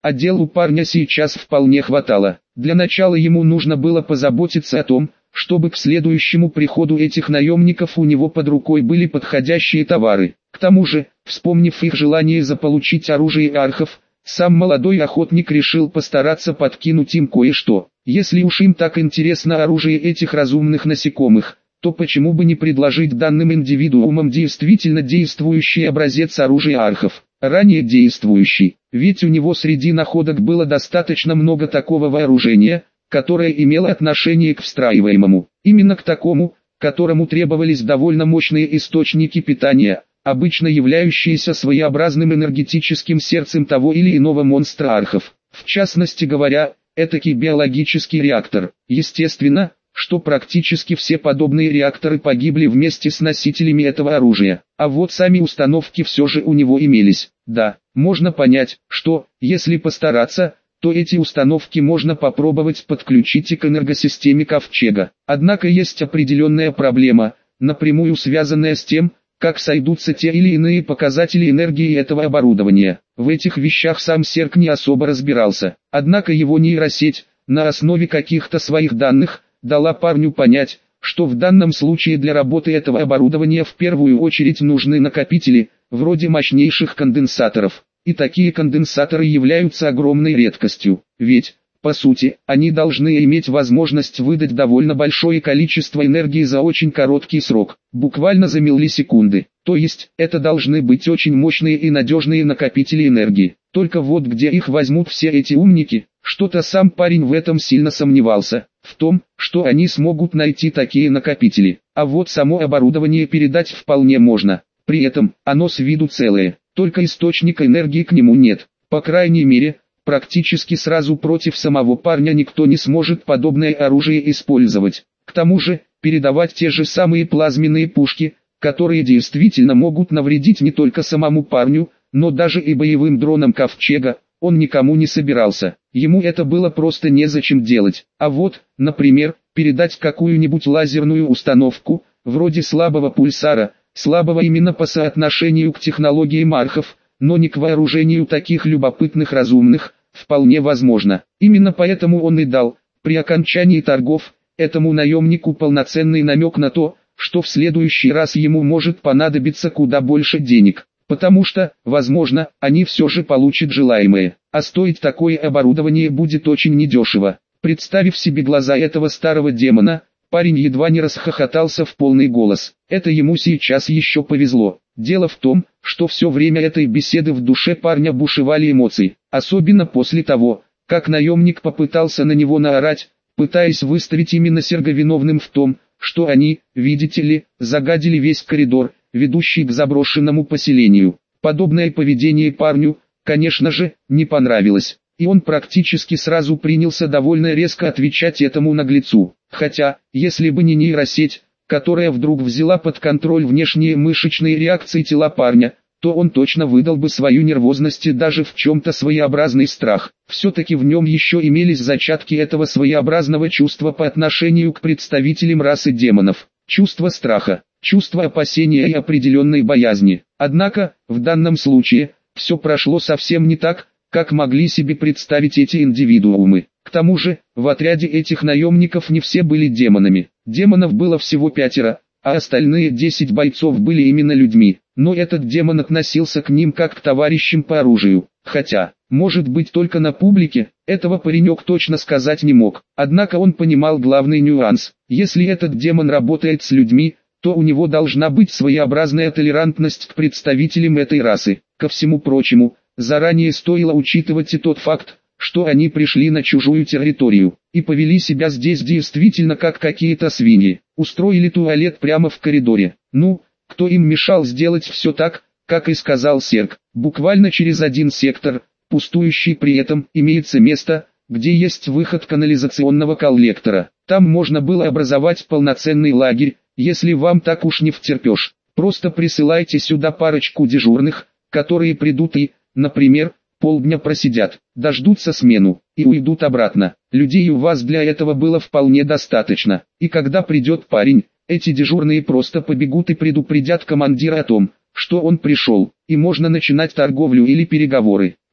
а дел у парня сейчас вполне хватало. Для начала ему нужно было позаботиться о том, чтобы к следующему приходу этих наемников у него под рукой были подходящие товары. К тому же, вспомнив их желание заполучить оружие архов, сам молодой охотник решил постараться подкинуть им кое-что. Если уж им так интересно оружие этих разумных насекомых, то почему бы не предложить данным индивидуумам действительно действующий образец оружия архов, ранее действующий, ведь у него среди находок было достаточно много такого вооружения, которое имело отношение к встраиваемому, именно к такому, которому требовались довольно мощные источники питания, обычно являющиеся своеобразным энергетическим сердцем того или иного монстра архов. В частности говоря, этакий биологический реактор. Естественно, что практически все подобные реакторы погибли вместе с носителями этого оружия. А вот сами установки все же у него имелись. Да, можно понять, что, если постараться, то эти установки можно попробовать подключить и к энергосистеме Ковчега. Однако есть определенная проблема, напрямую связанная с тем, как сойдутся те или иные показатели энергии этого оборудования. В этих вещах сам Серк не особо разбирался. Однако его нейросеть, на основе каких-то своих данных, дала парню понять, что в данном случае для работы этого оборудования в первую очередь нужны накопители, вроде мощнейших конденсаторов. И такие конденсаторы являются огромной редкостью, ведь, по сути, они должны иметь возможность выдать довольно большое количество энергии за очень короткий срок, буквально за миллисекунды. То есть, это должны быть очень мощные и надежные накопители энергии. Только вот где их возьмут все эти умники? Что-то сам парень в этом сильно сомневался, в том, что они смогут найти такие накопители. А вот само оборудование передать вполне можно. При этом, оно с виду целое, только источника энергии к нему нет. По крайней мере, практически сразу против самого парня никто не сможет подобное оружие использовать. К тому же, передавать те же самые плазменные пушки, которые действительно могут навредить не только самому парню, но даже и боевым дронам Ковчега, он никому не собирался. Ему это было просто незачем делать. А вот, например, передать какую-нибудь лазерную установку, вроде слабого пульсара, слабого именно по соотношению к технологиям архов, но не к вооружению таких любопытных разумных, вполне возможно. Именно поэтому он и дал, при окончании торгов, этому наемнику полноценный намек на то, что в следующий раз ему может понадобиться куда больше денег. Потому что, возможно, они все же получат желаемое, а стоить такое оборудование будет очень недешево. Представив себе глаза этого старого демона, парень едва не расхохотался в полный голос. Это ему сейчас еще повезло. Дело в том, что все время этой беседы в душе парня бушевали эмоции, особенно после того, как наемник попытался на него наорать, пытаясь выставить именно Серга виновным в том, что они, видите ли, загадили весь коридор, ведущий к заброшенному поселению. Подобное поведение парню, конечно же, не понравилось, и он практически сразу принялся довольно резко отвечать этому наглецу. Хотя, если бы не нейросеть, которая вдруг взяла под контроль внешние мышечные реакции тела парня, то он точно выдал бы свою нервозность и даже в чем-то своеобразный страх. Все-таки в нем еще имелись зачатки этого своеобразного чувства по отношению к представителям расы демонов. Чувство страха, чувство опасения и определенной боязни. Однако, в данном случае, все прошло совсем не так, как могли себе представить эти индивидуумы. К тому же, в отряде этих наемников не все были демонами. Демонов было всего 5, а остальные 10 бойцов были именно людьми. Но этот демон относился к ним как к товарищам по оружию. Хотя, может быть только на публике, этого паренек точно сказать не мог. Однако он понимал главный нюанс. Если этот демон работает с людьми, то у него должна быть своеобразная толерантность к представителям этой расы. Ко всему прочему, заранее стоило учитывать и тот факт, что они пришли на чужую территорию, и повели себя здесь действительно как какие-то свиньи. Устроили туалет прямо в коридоре. Ну, кто им мешал сделать все так, как и сказал Серк. Буквально через один сектор, пустующий при этом, имеется место, где есть выход канализационного коллектора. Там можно было образовать полноценный лагерь, если вам так уж не втерпешь. Просто присылайте сюда парочку дежурных, которые придут и, например, полдня просидят, дождутся смену, и уйдут обратно. Людей у вас для этого было вполне достаточно. И когда придет парень, эти дежурные просто побегут и предупредят командира о том, что он пришел, и можно начинать торговлю или переговоры.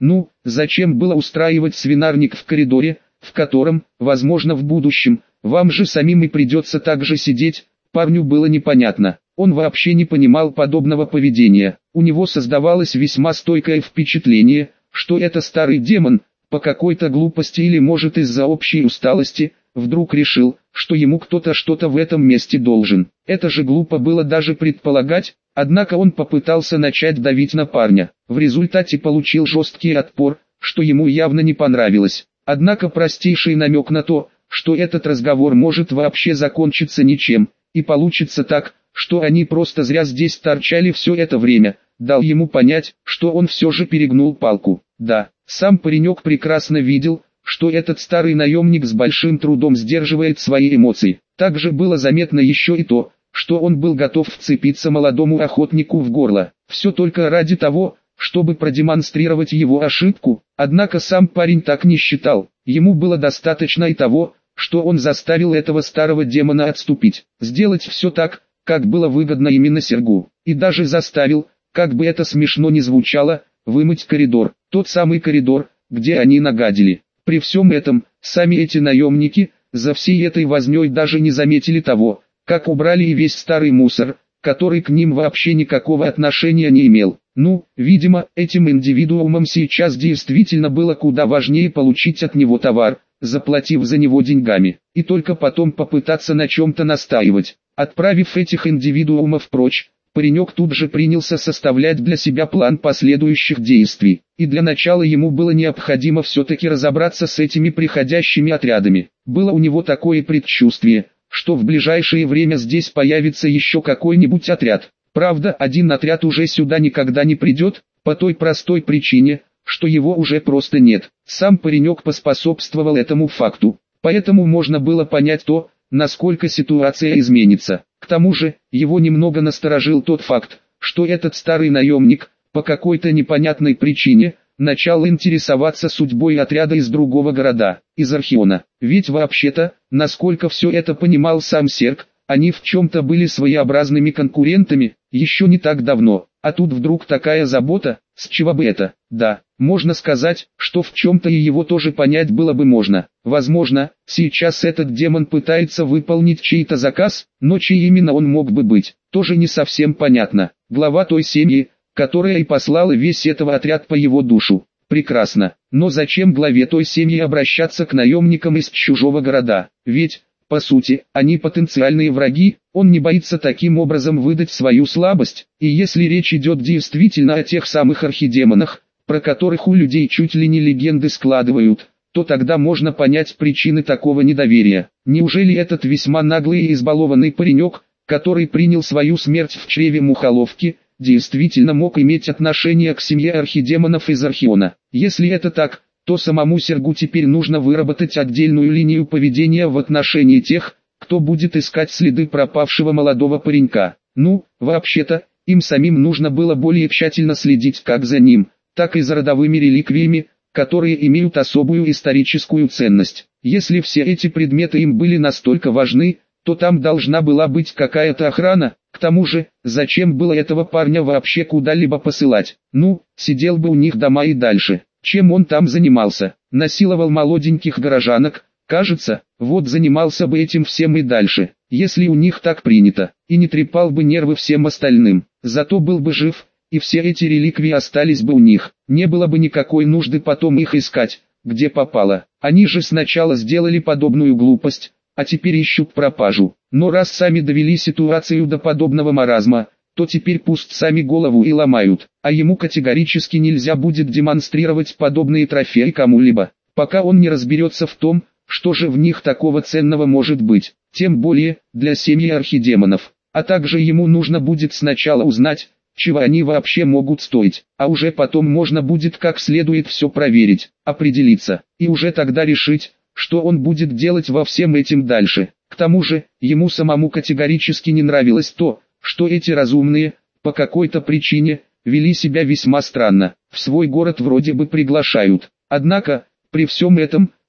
Ну, зачем было устраивать свинарник в коридоре, в котором, возможно в будущем, вам же самим и придется так же сидеть? Парню было непонятно. Он вообще не понимал подобного поведения. У него создавалось весьма стойкое впечатление, что это старый демон, по какой-то глупости или может из-за общей усталости, вдруг решил, что ему кто-то что-то в этом месте должен. Это же глупо было даже предполагать, однако он попытался начать давить на парня. В результате получил жесткий отпор, что ему явно не понравилось. Однако простейший намек на то, что этот разговор может вообще закончиться ничем, и получится так, что они просто зря здесь торчали все это время, дал ему понять, что он все же перегнул палку. Да, сам паренек прекрасно видел, что этот старый наемник с большим трудом сдерживает свои эмоции. Также было заметно еще и то, что он был готов вцепиться молодому охотнику в горло. Все только ради того, чтобы продемонстрировать его ошибку. Однако сам парень так не считал. Ему было достаточно и того, что он заставил этого старого демона отступить. Сделать все так, как было выгодно именно Сергу. И даже заставил, как бы это смешно ни звучало, вымыть коридор. Тот самый коридор, где они нагадили. При всем этом, сами эти наемники, за всей этой вознёй даже не заметили того, как убрали и весь старый мусор, который к ним вообще никакого отношения не имел. Ну, видимо, этим индивидуумам сейчас действительно было куда важнее получить от него товар, заплатив за него деньгами, и только потом попытаться на чем-то настаивать. Отправив этих индивидуумов прочь, паренек тут же принялся составлять для себя план последующих действий, и для начала ему было необходимо все-таки разобраться с этими приходящими отрядами. Было у него такое предчувствие, что в ближайшее время здесь появится еще какой-нибудь отряд. Правда, один отряд уже сюда никогда не придет, по той простой причине, что его уже просто нет. Сам паренек поспособствовал этому факту, поэтому можно было понять то, насколько ситуация изменится. К тому же, его немного насторожил тот факт, что этот старый наемник, по какой-то непонятной причине, начал интересоваться судьбой отряда из другого города, из Архиона. Ведь вообще-то, насколько все это понимал сам Серг, они в чем-то были своеобразными конкурентами, еще не так давно, а тут вдруг такая забота, с чего бы это? Да, можно сказать, что в чем-то и его тоже понять было бы можно. Возможно, сейчас этот демон пытается выполнить чей-то заказ, но чей именно он мог бы быть, тоже не совсем понятно. Глава той семьи, которая и послала весь этого отряд по его душу. Прекрасно, но зачем главе той семьи обращаться к наемникам из чужого города? Ведь, по сути, они потенциальные враги, он не боится таким образом выдать свою слабость, и если речь идет действительно о тех самых архидемонах, про которых у людей чуть ли не легенды складывают, то тогда можно понять причины такого недоверия. Неужели этот весьма наглый и избалованный паренек, который принял свою смерть в чреве мухоловки, действительно мог иметь отношение к семье архидемонов из Архиона? Если это так, то самому Сергу теперь нужно выработать отдельную линию поведения в отношении тех, кто будет искать следы пропавшего молодого паренька. Ну, вообще-то, им самим нужно было более тщательно следить как за ним, так и за родовыми реликвиями, которые имеют особую историческую ценность. Если все эти предметы им были настолько важны, то там должна была быть какая-то охрана. К тому же, зачем было этого парня вообще куда-либо посылать? Ну, сидел бы у них дома и дальше. Чем он там занимался? Насиловал молоденьких горожанок? Кажется, вот занимался бы этим всем и дальше, если у них так принято, и не трепал бы нервы всем остальным. Зато был бы жив, и все эти реликвии остались бы у них. Не было бы никакой нужды потом их искать, где попало. Они же сначала сделали подобную глупость, а теперь ищут пропажу. Но раз сами довели ситуацию до подобного маразма, то теперь пусть сами голову и ломают, а ему категорически нельзя будет демонстрировать подобные трофеи кому-либо, пока он не разберется в том, что же в них такого ценного может быть, тем более, для семьи архидемонов. А также ему нужно будет сначала узнать, чего они вообще могут стоить, а уже потом можно будет как следует все проверить, определиться, и уже тогда решить, что он будет делать во всем этим дальше. К тому же, ему самому категорически не нравилось то, что эти разумные, по какой-то причине, вели себя весьма странно. В свой город вроде бы приглашают. Однако, при всем этом,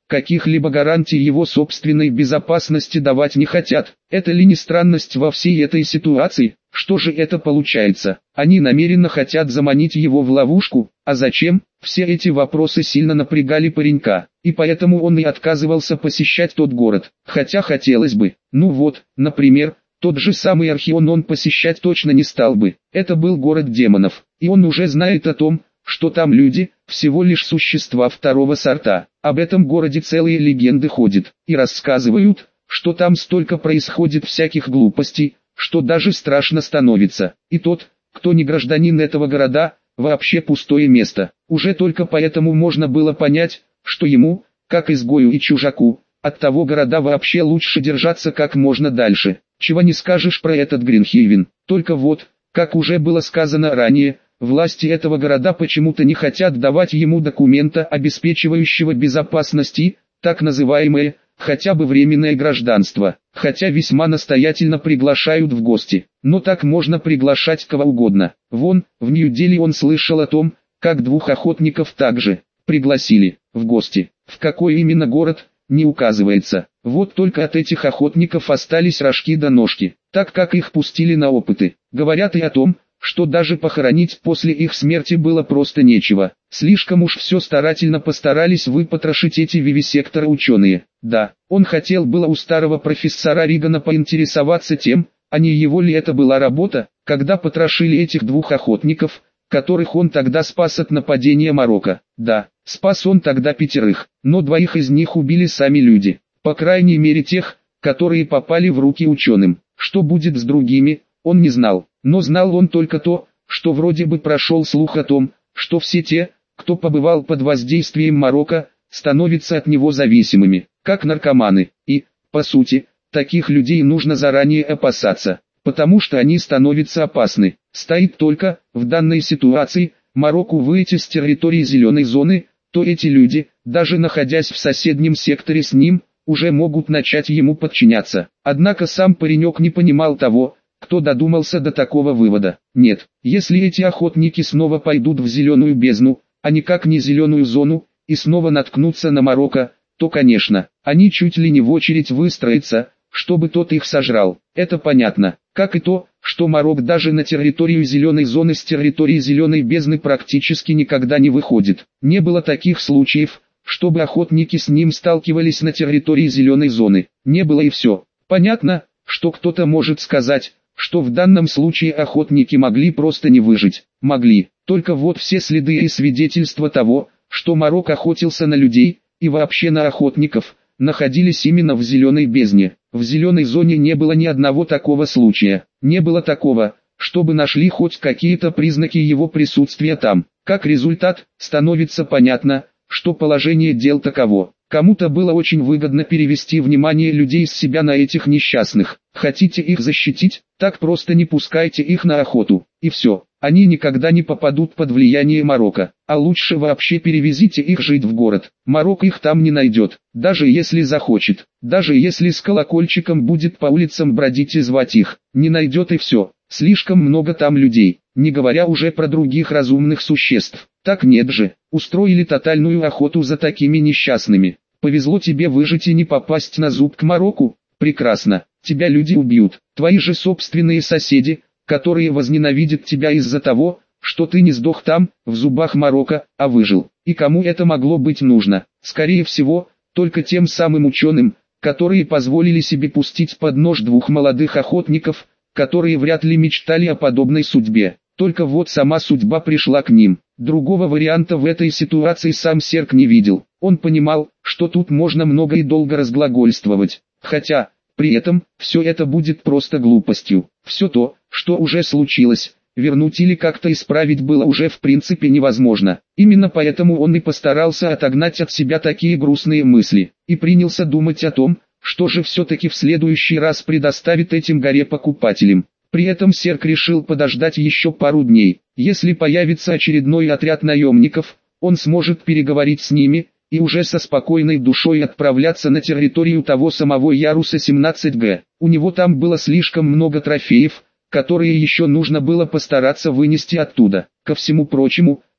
каких-либо гарантий его собственной безопасности давать не хотят. Это ли не странность во всей этой ситуации? Что же это получается? Они намеренно хотят заманить его в ловушку, а зачем? Все эти вопросы сильно напрягали паренька, и поэтому он и отказывался посещать тот город, хотя хотелось бы. Ну вот, например, тот же самый Архион он посещать точно не стал бы. Это был город демонов, и он уже знает о том, что там люди, всего лишь существа второго сорта. Об этом городе целые легенды ходят, и рассказывают, что там столько происходит всяких глупостей, что даже страшно становится. И тот, кто не гражданин этого города, вообще пустое место. Уже только поэтому можно было понять, что ему, как изгою и чужаку, от того города вообще лучше держаться как можно дальше. Чего не скажешь про этот Гринхейвен. Только вот, как уже было сказано ранее, власти этого города почему-то не хотят давать ему документа, обеспечивающего безопасность и, так называемое, хотя бы временное гражданство, хотя весьма настоятельно приглашают в гости. Но так можно приглашать кого угодно. Вон, в Нью-Дели он слышал о том, как 2 охотников также пригласили в гости. В какой именно город, не указывается. Вот только от этих охотников остались рожки до ножки, так как их пустили на опыты. Говорят и о том, что даже похоронить после их смерти было просто нечего. Слишком уж все старательно постарались выпотрошить эти вивисекторы ученые. Да, он хотел было у старого профессора Ригана поинтересоваться тем, а не его ли это была работа, когда потрошили этих 2 охотников, которых он тогда спас от нападения Марокко. Да, спас он тогда 5, но 2 из них убили сами люди. По крайней мере тех, которые попали в руки ученым. Что будет с другими, он не знал. Но знал он только то, что вроде бы прошел слух о том, что все те, кто побывал под воздействием Марокко, становятся от него зависимыми, как наркоманы. И, по сути, таких людей нужно заранее опасаться, потому что они становятся опасны. Стоит только, в данной ситуации, Марокко выйти с территории зеленой зоны, то эти люди, даже находясь в соседнем секторе с ним, уже могут начать ему подчиняться. Однако сам паренек не понимал того, кто додумался до такого вывода. Нет, если эти охотники снова пойдут в зеленую бездну, а никак не зеленую зону, и снова наткнутся на Марокко, то конечно, они чуть ли не в очередь выстроятся, чтобы тот их сожрал. Это понятно, как и то, что Марокко даже на территорию зеленой зоны с территории зеленой бездны практически никогда не выходит. Не было таких случаев, чтобы охотники с ним сталкивались на территории зеленой зоны. Не было и все. Понятно, что кто-то может сказать, что в данном случае охотники могли просто не выжить. Могли. Только вот все следы и свидетельства того, что Марокко охотился на людей, и вообще на охотников, находились именно в зеленой бездне. В зеленой зоне не было ни одного такого случая. Не было такого, чтобы нашли хоть какие-то признаки его присутствия там. Как результат, становится понятно, что положение дел таково. Кому-то было очень выгодно перевести внимание людей с себя на этих несчастных. Хотите их защитить? Так просто не пускайте их на охоту. И все. Они никогда не попадут под влияние Марокко. А лучше вообще перевезите их жить в город. Марокко их там не найдет, даже если захочет. Даже если с колокольчиком будет по улицам бродить и звать их. Не найдет и все. Слишком много там людей, не говоря уже про других разумных существ. Так нет же, устроили тотальную охоту за такими несчастными. Повезло тебе выжить и не попасть на зуб к Марокко? Прекрасно, тебя люди убьют. Твои же собственные соседи, которые возненавидят тебя из-за того, что ты не сдох там, в зубах Марокко, а выжил. И кому это могло быть нужно? Скорее всего, только тем самым ученым, которые позволили себе пустить под нож 2 молодых охотников, которые вряд ли мечтали о подобной судьбе. Только вот сама судьба пришла к ним. Другого варианта в этой ситуации сам Серк не видел. Он понимал, что тут можно много и долго разглагольствовать. Хотя, при этом, все это будет просто глупостью. Все то, что уже случилось, вернуть или как-то исправить было уже в принципе невозможно. Именно поэтому он и постарался отогнать от себя такие грустные мысли. И принялся думать о том, что же все-таки в следующий раз предоставит этим горе-покупателям. При этом Серк решил подождать еще пару дней. Если появится очередной отряд наемников, он сможет переговорить с ними, и уже со спокойной душой отправляться на территорию того самого Яруса 17Г. У него там было слишком много трофеев, которые еще нужно было постараться вынести оттуда. Ко всему прочему,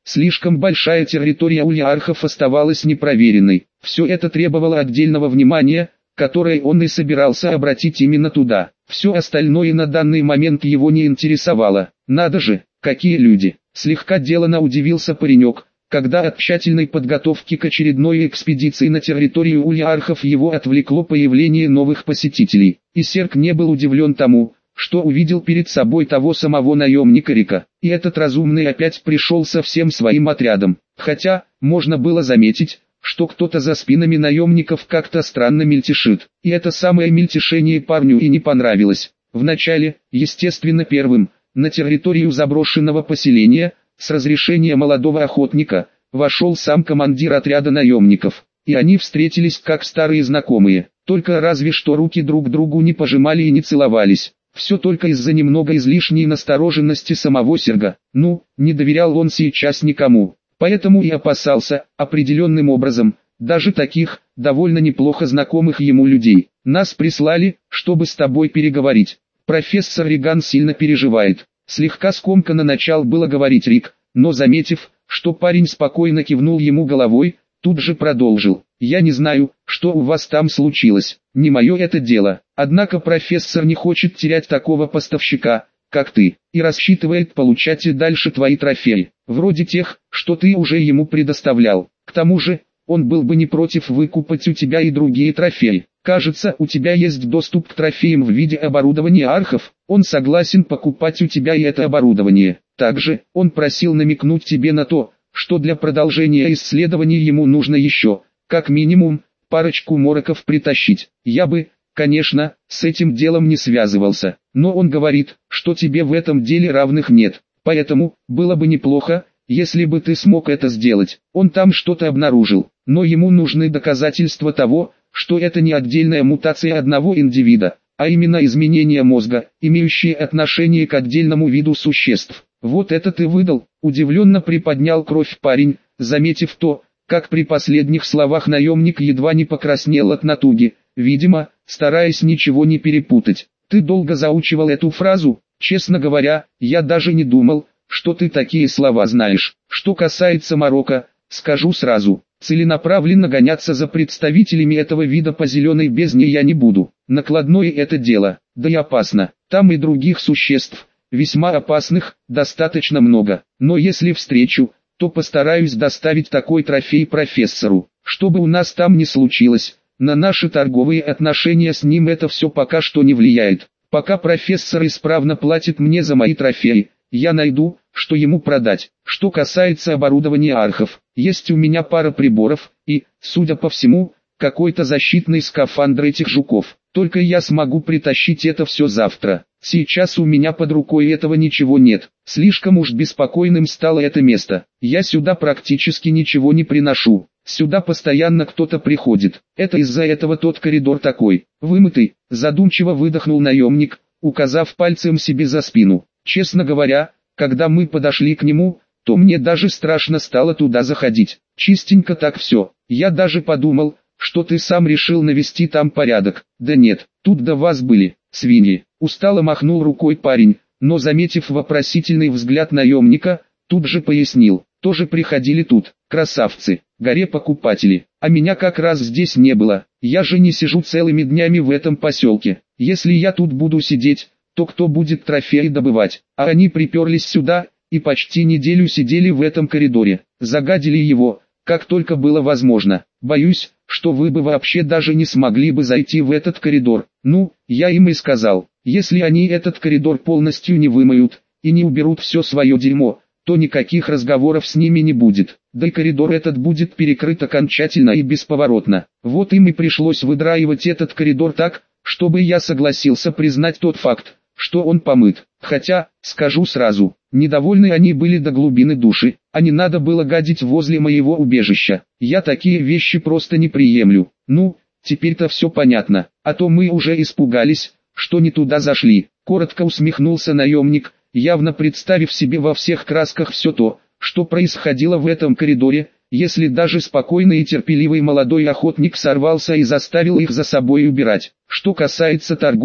Слишком большая территория Ульярхов оставалась непроверенной. Все это требовало отдельного внимания, которое он и собирался обратить именно туда. Все остальное на данный момент его не интересовало. Надо же, какие люди! Слегка делано удивился паренек, когда от тщательной подготовки к очередной экспедиции на территорию Ульярхов его отвлекло появление новых посетителей. И Серк не был удивлен тому, что увидел перед собой того самого наемника Рика. И этот разумный опять пришел со всем своим отрядом. Хотя, можно было заметить, что кто-то за спинами наемников как-то странно мельтешит. И это самое мельтешение парню и не понравилось. Вначале, естественно первым, на территорию заброшенного поселения, с разрешения молодого охотника, вошел сам командир отряда наемников. И они встретились как старые знакомые, только разве что руки друг другу не пожимали и не целовались. Все только из-за немного излишней настороженности самого Серга. Не доверял он сейчас никому, поэтому и опасался, определенным образом, даже таких, довольно неплохо знакомых ему людей. Нас прислали, чтобы с тобой переговорить. Профессор Риган сильно переживает. Слегка скомканно начал было говорить Рик, но заметив, что парень спокойно кивнул ему головой, тут же продолжил. Я не знаю, что у вас там случилось, не мое это дело. Однако профессор не хочет терять такого поставщика, как ты, и рассчитывает получать и дальше твои трофеи, вроде тех, что ты уже ему предоставлял. К тому же, он был бы не против выкупать у тебя и другие трофеи. Кажется, у тебя есть доступ к трофеям в виде оборудования архов, он согласен покупать у тебя и это оборудование. Также, он просил намекнуть тебе на то, что для продолжения исследований ему нужно еще, как минимум, парочку мороков притащить. Я бы, конечно, с этим делом не связывался, но он говорит, что тебе в этом деле равных нет, поэтому, было бы неплохо, если бы ты смог это сделать. Он там что-то обнаружил, но ему нужны доказательства того, что это не отдельная мутация одного индивида, а именно изменение мозга, имеющие отношение к отдельному виду существ. Вот это ты выдал, удивленно приподнял бровь парень, заметив то, как при последних словах наемник едва не покраснел от натуги, видимо, стараясь ничего не перепутать. Ты долго заучивал эту фразу? Честно говоря, я даже не думал, что ты такие слова знаешь. Что касается Марокко, скажу сразу, целенаправленно гоняться за представителями этого вида по зеленой бездне я не буду. Накладное это дело, да и опасно. Там и других существ, весьма опасных, достаточно много. Но если встречу, то постараюсь доставить такой трофей профессору. Что бы у нас там ни случилось, на наши торговые отношения с ним это все пока что не влияет. Пока профессор исправно платит мне за мои трофеи, я найду, что ему продать. Что касается оборудования архов, есть у меня пара приборов и, судя по всему, какой-то защитный скафандр этих жуков. Только я смогу притащить это все завтра. Сейчас у меня под рукой этого ничего нет. Слишком уж беспокойным стало это место. Я сюда практически ничего не приношу. Сюда постоянно кто-то приходит. Это из-за этого тот коридор такой. Вымытый, задумчиво выдохнул наемник, указав пальцем себе за спину. Честно говоря, когда мы подошли к нему, то мне даже страшно стало туда заходить. Чистенько так все. Я даже подумал, что ты сам решил навести там порядок. Да нет, тут до вас были свиньи. Устало махнул рукой парень, но заметив вопросительный взгляд наемника, тут же пояснил. Тоже приходили тут, красавцы, горе покупатели. А меня как раз здесь не было. Я же не сижу целыми днями в этом поселке. Если я тут буду сидеть, то кто будет трофеи добывать? А они приперлись сюда, и почти неделю сидели в этом коридоре. Загадили его, как только было возможно. Боюсь, что вы бы вообще даже не смогли бы зайти в этот коридор. Я им и сказал, если они этот коридор полностью не вымоют, и не уберут все свое дерьмо, то никаких разговоров с ними не будет. Да и коридор этот будет перекрыт окончательно и бесповоротно. Вот им и пришлось выдраивать этот коридор так, чтобы я согласился признать тот факт, что он помыт. Хотя, скажу сразу, недовольны они были до глубины души, а не надо было гадить возле моего убежища. Я такие вещи просто не приемлю. Теперь-то все понятно, а то мы уже испугались, что не туда зашли. Коротко усмехнулся наемник, явно представив себе во всех красках все то, что происходило в этом коридоре, если даже спокойный и терпеливый молодой охотник сорвался и заставил их за собой убирать. Что касается торговли,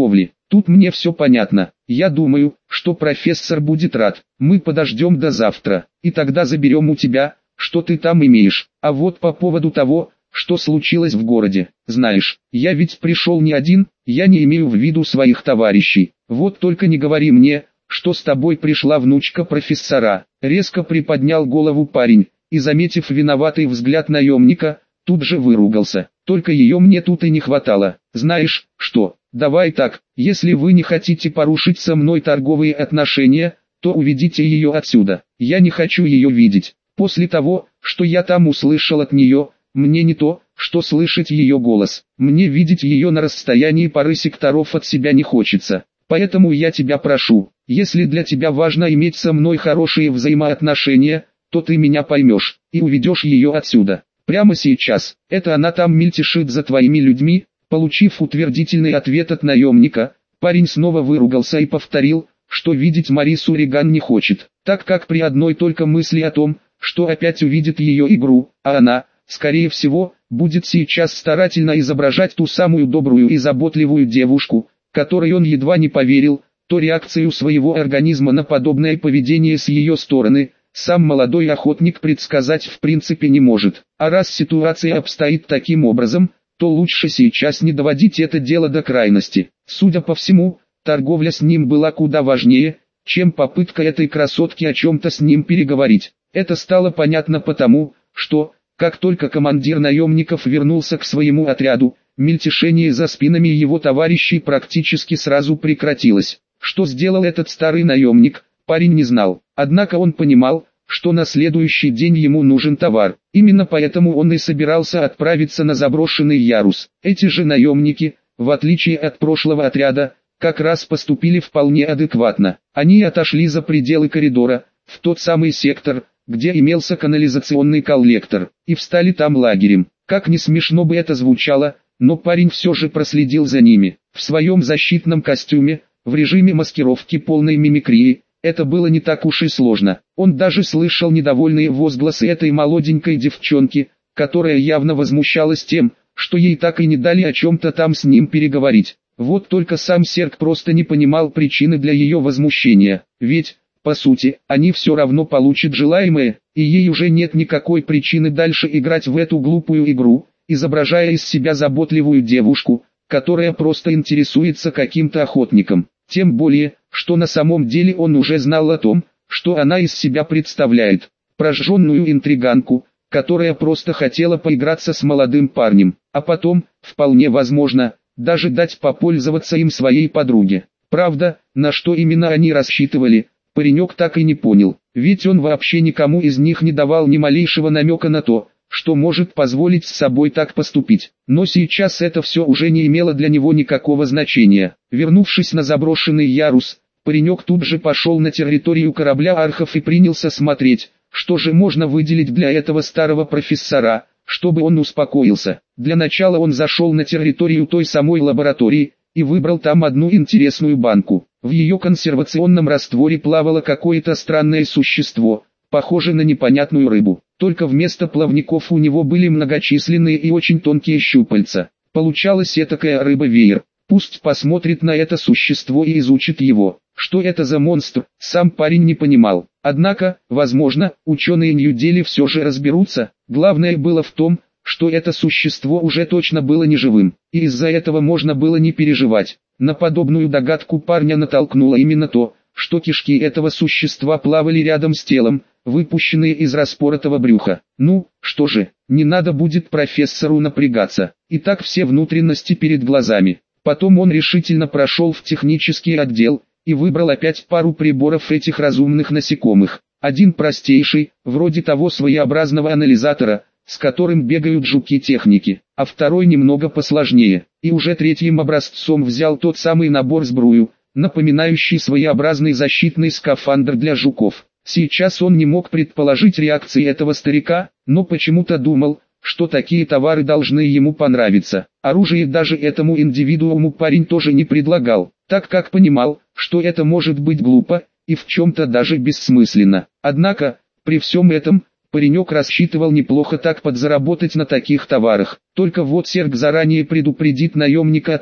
Тут мне все понятно. Я думаю, что профессор будет рад. Мы подождем до завтра, и тогда заберем у тебя, что ты там имеешь. А вот по поводу того, что случилось в городе. Знаешь, я ведь пришел не один, я не имею в виду своих товарищей. Вот только не говори мне, что с тобой пришла внучка профессора. Резко приподнял голову парень, и, заметив виноватый взгляд наемника, тут же выругался. Только ее мне тут и не хватало. Знаешь, что, давай так, если вы не хотите порушить со мной торговые отношения, то уведите ее отсюда. Я не хочу ее видеть. После того, что я там услышал от нее, мне не то, что слышать ее голос. Мне видеть ее на расстоянии пары секторов от себя не хочется. Поэтому я тебя прошу, если для тебя важно иметь со мной хорошие взаимоотношения, то ты меня поймешь, и уведешь ее отсюда. Прямо сейчас. Это она там мельтешит за твоими людьми. Получив утвердительный ответ от наемника, парень снова выругался и повторил, что видеть Марису Реган не хочет, так как при одной только мысли о том, что опять увидит ее игру, а она, скорее всего, будет сейчас старательно изображать ту самую добрую и заботливую девушку, которой он едва не поверил, то реакцию своего организма на подобное поведение с ее стороны, сам молодой охотник предсказать в принципе не может. А раз ситуация обстоит таким образом, то лучше сейчас не доводить это дело до крайности. Судя по всему, торговля с ним была куда важнее, чем попытка этой красотки о чем-то с ним переговорить. Это стало понятно потому, что, как только командир наемников вернулся к своему отряду, мельтешение за спинами его товарищей практически сразу прекратилось. Что сделал этот старый наемник, парень не знал. Однако он понимал, что на следующий день ему нужен товар. Именно поэтому он и собирался отправиться на заброшенный ярус. Эти же наемники, в отличие от прошлого отряда, как раз поступили вполне адекватно. Они отошли за пределы коридора, в тот самый сектор, где имелся канализационный коллектор, и встали там лагерем. Как ни смешно бы это звучало, но парень все же проследил за ними. В своем защитном костюме, в режиме маскировки полной мимикрии, это было не так уж и сложно. Он даже слышал недовольные возгласы этой молоденькой девчонки, которая явно возмущалась тем, что ей так и не дали о чем-то там с ним переговорить. Вот только сам Серг просто не понимал причины для ее возмущения. Ведь, по сути, они все равно получат желаемое, и ей уже нет никакой причины дальше играть в эту глупую игру, изображая из себя заботливую девушку, которая просто интересуется каким-то охотником. Тем более, что на самом деле он уже знал о том, что она из себя представляет. Прожженную интриганку, которая просто хотела поиграться с молодым парнем, а потом, вполне возможно, даже дать попользоваться им своей подруге. Правда, на что именно они рассчитывали, паренек так и не понял, ведь он вообще никому из них не давал ни малейшего намека на то, что может позволить с собой так поступить. Но сейчас это все уже не имело для него никакого значения. Вернувшись на заброшенный ярус, паренек тут же пошел на территорию корабля архов и принялся смотреть, что же можно выделить для этого старого профессора, чтобы он успокоился. Для начала он зашел на территорию той самой лаборатории, и выбрал там одну интересную банку. В ее консервационном растворе плавало какое-то странное существо, похоже на непонятную рыбу. Только вместо плавников у него были многочисленные и очень тонкие щупальца. Получалась этакая рыба-веер. Пусть посмотрит на это существо и изучит его. Что это за монстр, сам парень не понимал. Однако, возможно, ученые Нью-Дели все же разберутся. Главное было в том, что это существо уже точно было неживым, и из-за этого можно было не переживать. На подобную догадку парня натолкнуло именно то, что кишки этого существа плавали рядом с телом, выпущенные из распоротого брюха. Ну, что же, не надо будет профессору напрягаться. И так все внутренности перед глазами. Потом он решительно прошел в технический отдел, и выбрал опять пару приборов этих разумных насекомых. Один простейший, вроде того своеобразного анализатора, с которым бегают жуки-техники, а второй немного посложнее. И уже третьим образцом взял тот самый набор сбрую, напоминающий своеобразный защитный скафандр для жуков. Сейчас он не мог предположить реакции этого старика, но почему-то думал, что такие товары должны ему понравиться. Оружие даже этому индивидууму парень тоже не предлагал, так как понимал, что это может быть глупо, и в чем-то даже бессмысленно. Однако, при всем этом, паренек рассчитывал неплохо так подзаработать на таких товарах. Только вот Серг заранее предупредит наемника о том,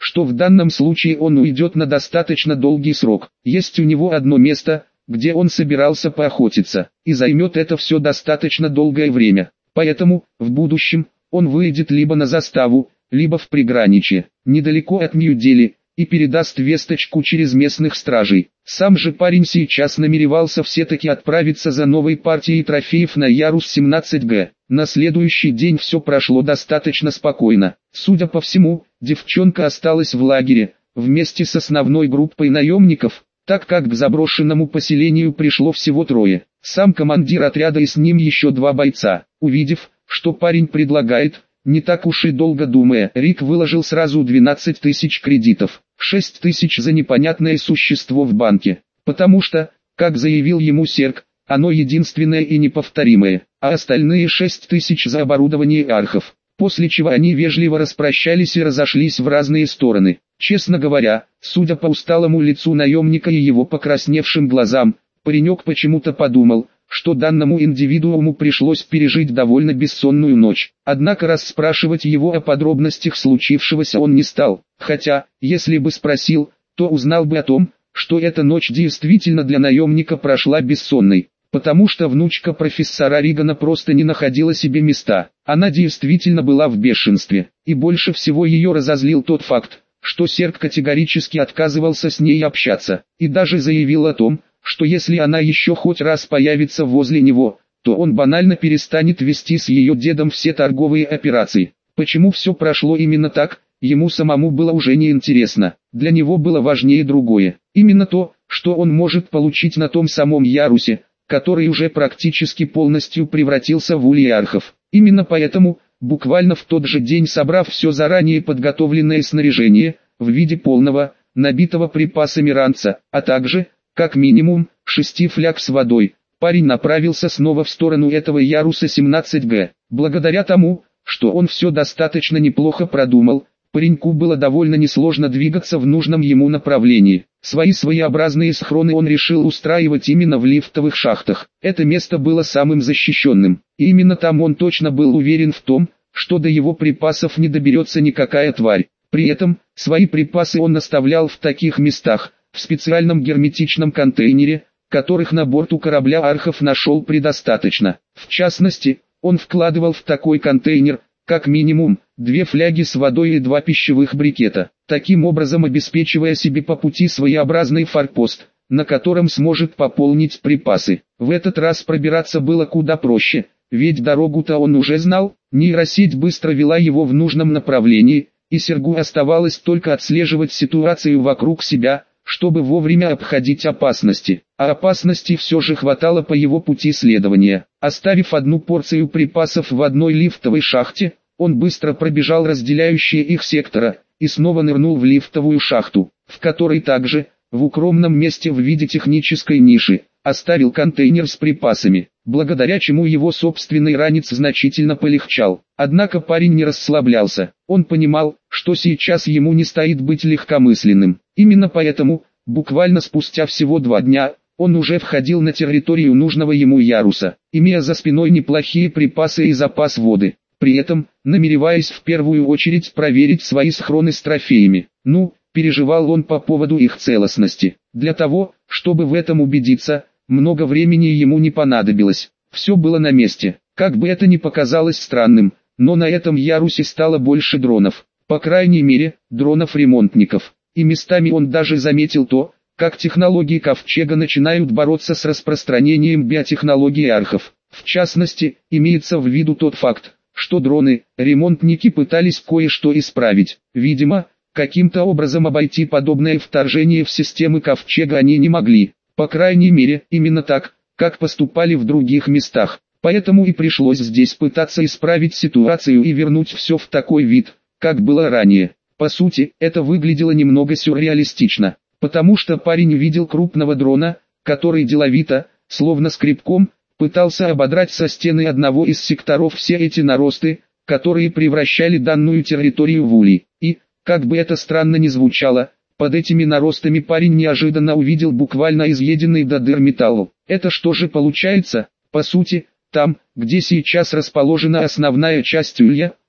что в данном случае он уйдет на достаточно долгий срок. Есть у него одно место, где он собирался поохотиться, и займет это все достаточно долгое время. Поэтому, в будущем, он выйдет либо на заставу, либо в приграничье, недалеко от Нью-Дели, и передаст весточку через местных стражей. Сам же парень сейчас намеревался все-таки отправиться за новой партией трофеев на Ярус 17Г. На следующий день все прошло достаточно спокойно. Судя по всему, девчонка осталась в лагере, вместе с основной группой наемников, так как к заброшенному поселению пришло всего трое. Сам командир отряда и с ним еще два бойца. Увидев, что парень предлагает, не так уж и долго думая, Рик выложил сразу 12 тысяч кредитов, 6 тысяч за непонятное существо в банке, потому что, как заявил ему Серк, оно единственное и неповторимое, а остальные 6 тысяч за оборудование архов, после чего они вежливо распрощались и разошлись в разные стороны. Честно говоря, судя по усталому лицу наемника и его покрасневшим глазам, паренек почему-то подумал, что данному индивидууму пришлось пережить довольно бессонную ночь. Однако расспрашивать его о подробностях случившегося он не стал, хотя, если бы спросил, то узнал бы о том, что эта ночь действительно для наемника прошла бессонной, потому что внучка профессора Ригана просто не находила себе места. Она действительно была в бешенстве, и больше всего ее разозлил тот факт, что Серк категорически отказывался с ней общаться, и даже заявил о том, что если она еще хоть раз появится возле него, то он банально перестанет вести с ее дедом все торговые операции. Почему все прошло именно так, ему самому было уже не интересно. Для него было важнее другое. Именно то, что он может получить на том самом Ярусе, который уже практически полностью превратился в улей архов. Именно поэтому, буквально в тот же день собрав все заранее подготовленное снаряжение, в виде полного, набитого припасами ранца, а также, как минимум, 6 фляг с водой, парень направился снова в сторону этого Яруса 17Г. Благодаря тому, что он все достаточно неплохо продумал, пареньку было довольно несложно двигаться в нужном ему направлении. Свои своеобразные схроны он решил устраивать именно в лифтовых шахтах. Это место было самым защищенным, и именно там он точно был уверен в том, что до его припасов не доберется никакая тварь. При этом, свои припасы он оставлял в таких местах, в специальном герметичном контейнере, которых на борту корабля архов нашел предостаточно. В частности, он вкладывал в такой контейнер, как минимум, 2 фляги с водой и 2 пищевых брикета, таким образом обеспечивая себе по пути своеобразный форпост, на котором сможет пополнить припасы. В этот раз пробираться было куда проще, ведь дорогу-то он уже знал, нейросеть быстро вела его в нужном направлении, и Сергу оставалось только отслеживать ситуацию вокруг себя, чтобы вовремя обходить опасности. А опасностей все же хватало по его пути следования. Оставив одну порцию припасов в одной лифтовой шахте, он быстро пробежал разделяющие их сектора, и снова нырнул в лифтовую шахту, в которой также, в укромном месте в виде технической ниши, оставил контейнер с припасами, благодаря чему его собственный ранец значительно полегчал. Однако парень не расслаблялся, он понимал, что сейчас ему не стоит быть легкомысленным. Именно поэтому, буквально спустя всего 2 дня, он уже входил на территорию нужного ему Яруса, имея за спиной неплохие припасы и запас воды, при этом, намереваясь в первую очередь проверить свои схроны с трофеями. Переживал он по поводу их целостности. Для того, чтобы в этом убедиться, много времени ему не понадобилось. Все было на месте. Как бы это ни показалось странным, но на этом Ярусе стало больше дронов. По крайней мере, дронов-ремонтников. И местами он даже заметил то, как технологии Ковчега начинают бороться с распространением биотехнологий архов. В частности, имеется в виду тот факт, что дроны-ремонтники пытались кое-что исправить. Видимо, каким-то образом обойти подобное вторжение в системы Ковчега они не могли. По крайней мере, именно так, как поступали в других местах. Поэтому и пришлось здесь пытаться исправить ситуацию и вернуть все в такой вид, как было ранее. По сути, это выглядело немного сюрреалистично, потому что парень увидел крупного дрона, который деловито, словно скребком, пытался ободрать со стены одного из секторов все эти наросты, которые превращали данную территорию в улей. И, как бы это странно ни звучало, под этими наростами парень неожиданно увидел буквально изъеденный до дыр металл. Это что же получается? По сути, там, где сейчас расположена основная часть улья,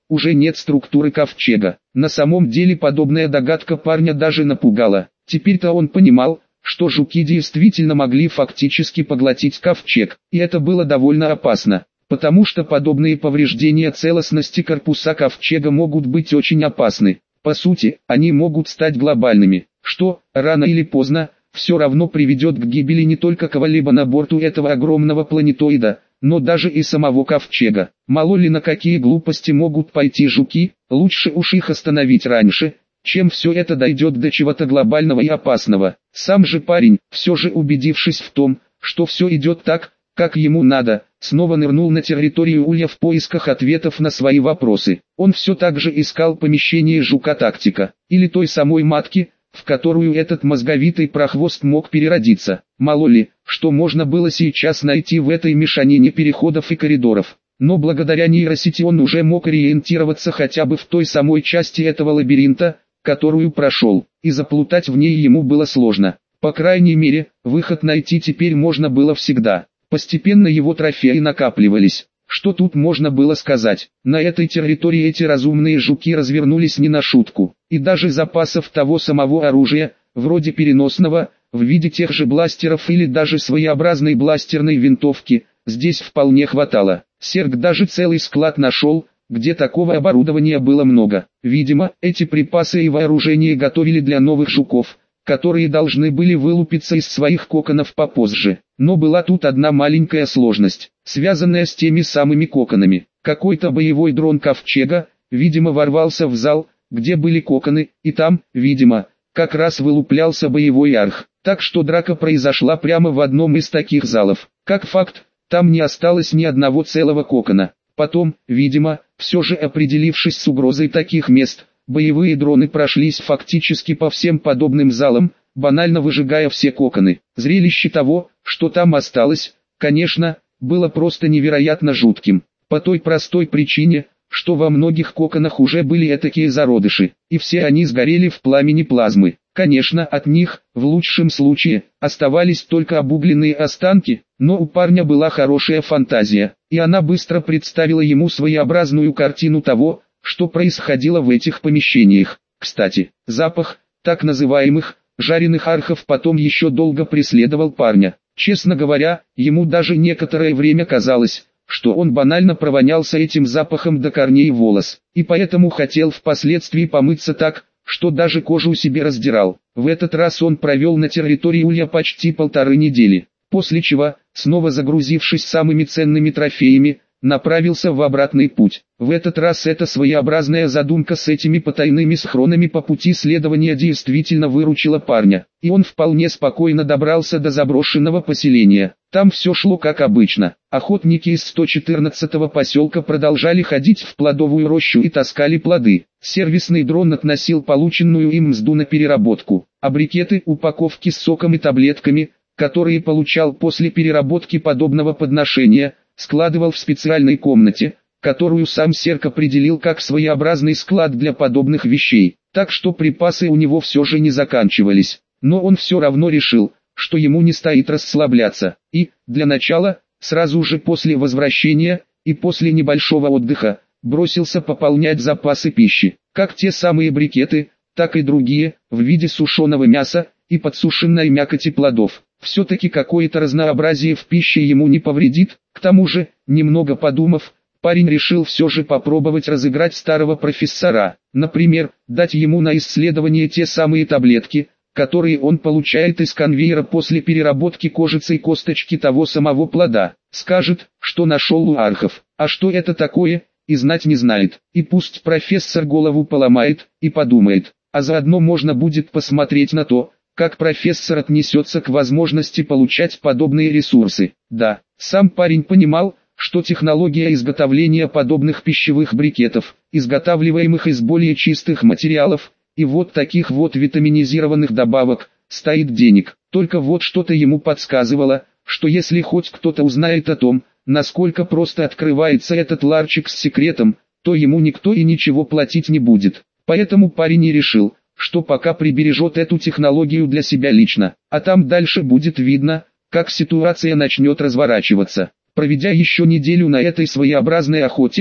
уже нет структуры ковчега. На самом деле подобная догадка парня даже напугала. Теперь-то он понимал, что жуки действительно могли фактически поглотить ковчег, и это было довольно опасно, потому что подобные повреждения целостности корпуса ковчега могут быть очень опасны. По сути, они могут стать глобальными, что, рано или поздно, все равно приведет к гибели не только кого-либо на борту этого огромного планетоида, но даже и самого ковчега. Мало ли на какие глупости могут пойти жуки, лучше уж их остановить раньше, чем все это дойдет до чего-то глобального и опасного. Сам же парень, все же убедившись в том, что все идет так, как ему надо, снова нырнул на территорию Улья в поисках ответов на свои вопросы. Он все так же искал помещение жука-тактика, или той самой матки, в которую этот мозговитый прохвост мог переродиться. Мало ли, что можно было сейчас найти в этой мешанине переходов и коридоров. Но благодаря нейросети он уже мог ориентироваться хотя бы в той самой части этого лабиринта, которую прошел, и заплутать в ней ему было сложно. По крайней мере, выход найти теперь можно было всегда. Постепенно его трофеи накапливались. Что тут можно было сказать? На этой территории эти разумные жуки развернулись не на шутку. И даже запасов того самого оружия, вроде переносного, в виде тех же бластеров или даже своеобразной бластерной винтовки, здесь вполне хватало. Серг даже целый склад нашел, где такого оборудования было много. Видимо, эти припасы и вооружение готовили для новых жуков, которые должны были вылупиться из своих коконов попозже. Но была тут одна маленькая сложность, связанная с теми самыми коконами. Какой-то боевой дрон ковчега, видимо, ворвался в зал, где были коконы, и там, видимо, как раз вылуплялся боевой арх. Так что драка произошла прямо в одном из таких залов. Как факт, там не осталось ни одного целого кокона. Потом, видимо, все же определившись с угрозой таких мест, боевые дроны прошлись фактически по всем подобным залам, банально выжигая все коконы. Зрелище того, что там осталось, конечно, было просто невероятно жутким. По той простой причине, что во многих коконах уже были этакие зародыши, и все они сгорели в пламени плазмы. Конечно, от них, в лучшем случае, оставались только обугленные останки, но у парня была хорошая фантазия, и она быстро представила ему своеобразную картину того, что происходило в этих помещениях. Кстати, запах, так называемых, жареных архов потом еще долго преследовал парня. Честно говоря, ему даже некоторое время казалось, что он банально провонялся этим запахом до корней волос, и поэтому хотел впоследствии помыться так, что даже кожу себе раздирал. В этот раз он провел на территории Улья почти 1,5 недели, после чего, снова загрузившись самыми ценными трофеями, направился в обратный путь. В этот раз эта своеобразная задумка с этими потайными схронами по пути следования действительно выручила парня, и он вполне спокойно добрался до заброшенного поселения. Там все шло как обычно. Охотники из 114-го поселка продолжали ходить в плодовую рощу и таскали плоды. Сервисный дрон относил полученную им мзду на переработку, а брикеты, упаковки с соком и таблетками, которые получал после переработки подобного подношения, складывал в специальной комнате, которую сам Серк определил как своеобразный склад для подобных вещей, так что припасы у него все же не заканчивались. Но он все равно решил, что ему не стоит расслабляться, и, для начала, сразу же после возвращения, и после небольшого отдыха, бросился пополнять запасы пищи, как те самые брикеты, так и другие, в виде сушеного мяса и подсушенной мякоти плодов. Все-таки какое-то разнообразие в пище ему не повредит. К тому же, немного подумав, парень решил все же попробовать разыграть старого профессора. Например, дать ему на исследование те самые таблетки, которые он получает из конвейера после переработки кожицы и косточки того самого плода. Скажет, что нашел у архов, а что это такое, и знать не знает. И пусть профессор голову поломает, и подумает, а заодно можно будет посмотреть на то, как профессор отнесется к возможности получать подобные ресурсы. Да, сам парень понимал, что технология изготовления подобных пищевых брикетов, изготавливаемых из более чистых материалов, и вот таких вот витаминизированных добавок, стоит денег. Только вот что-то ему подсказывало, что если хоть кто-то узнает о том, насколько просто открывается этот ларчик с секретом, то ему никто и ничего платить не будет. Поэтому парень и решил, что пока прибережет эту технологию для себя лично, а там дальше будет видно, как ситуация начнет разворачиваться. Проведя еще неделю на этой своеобразной охоте,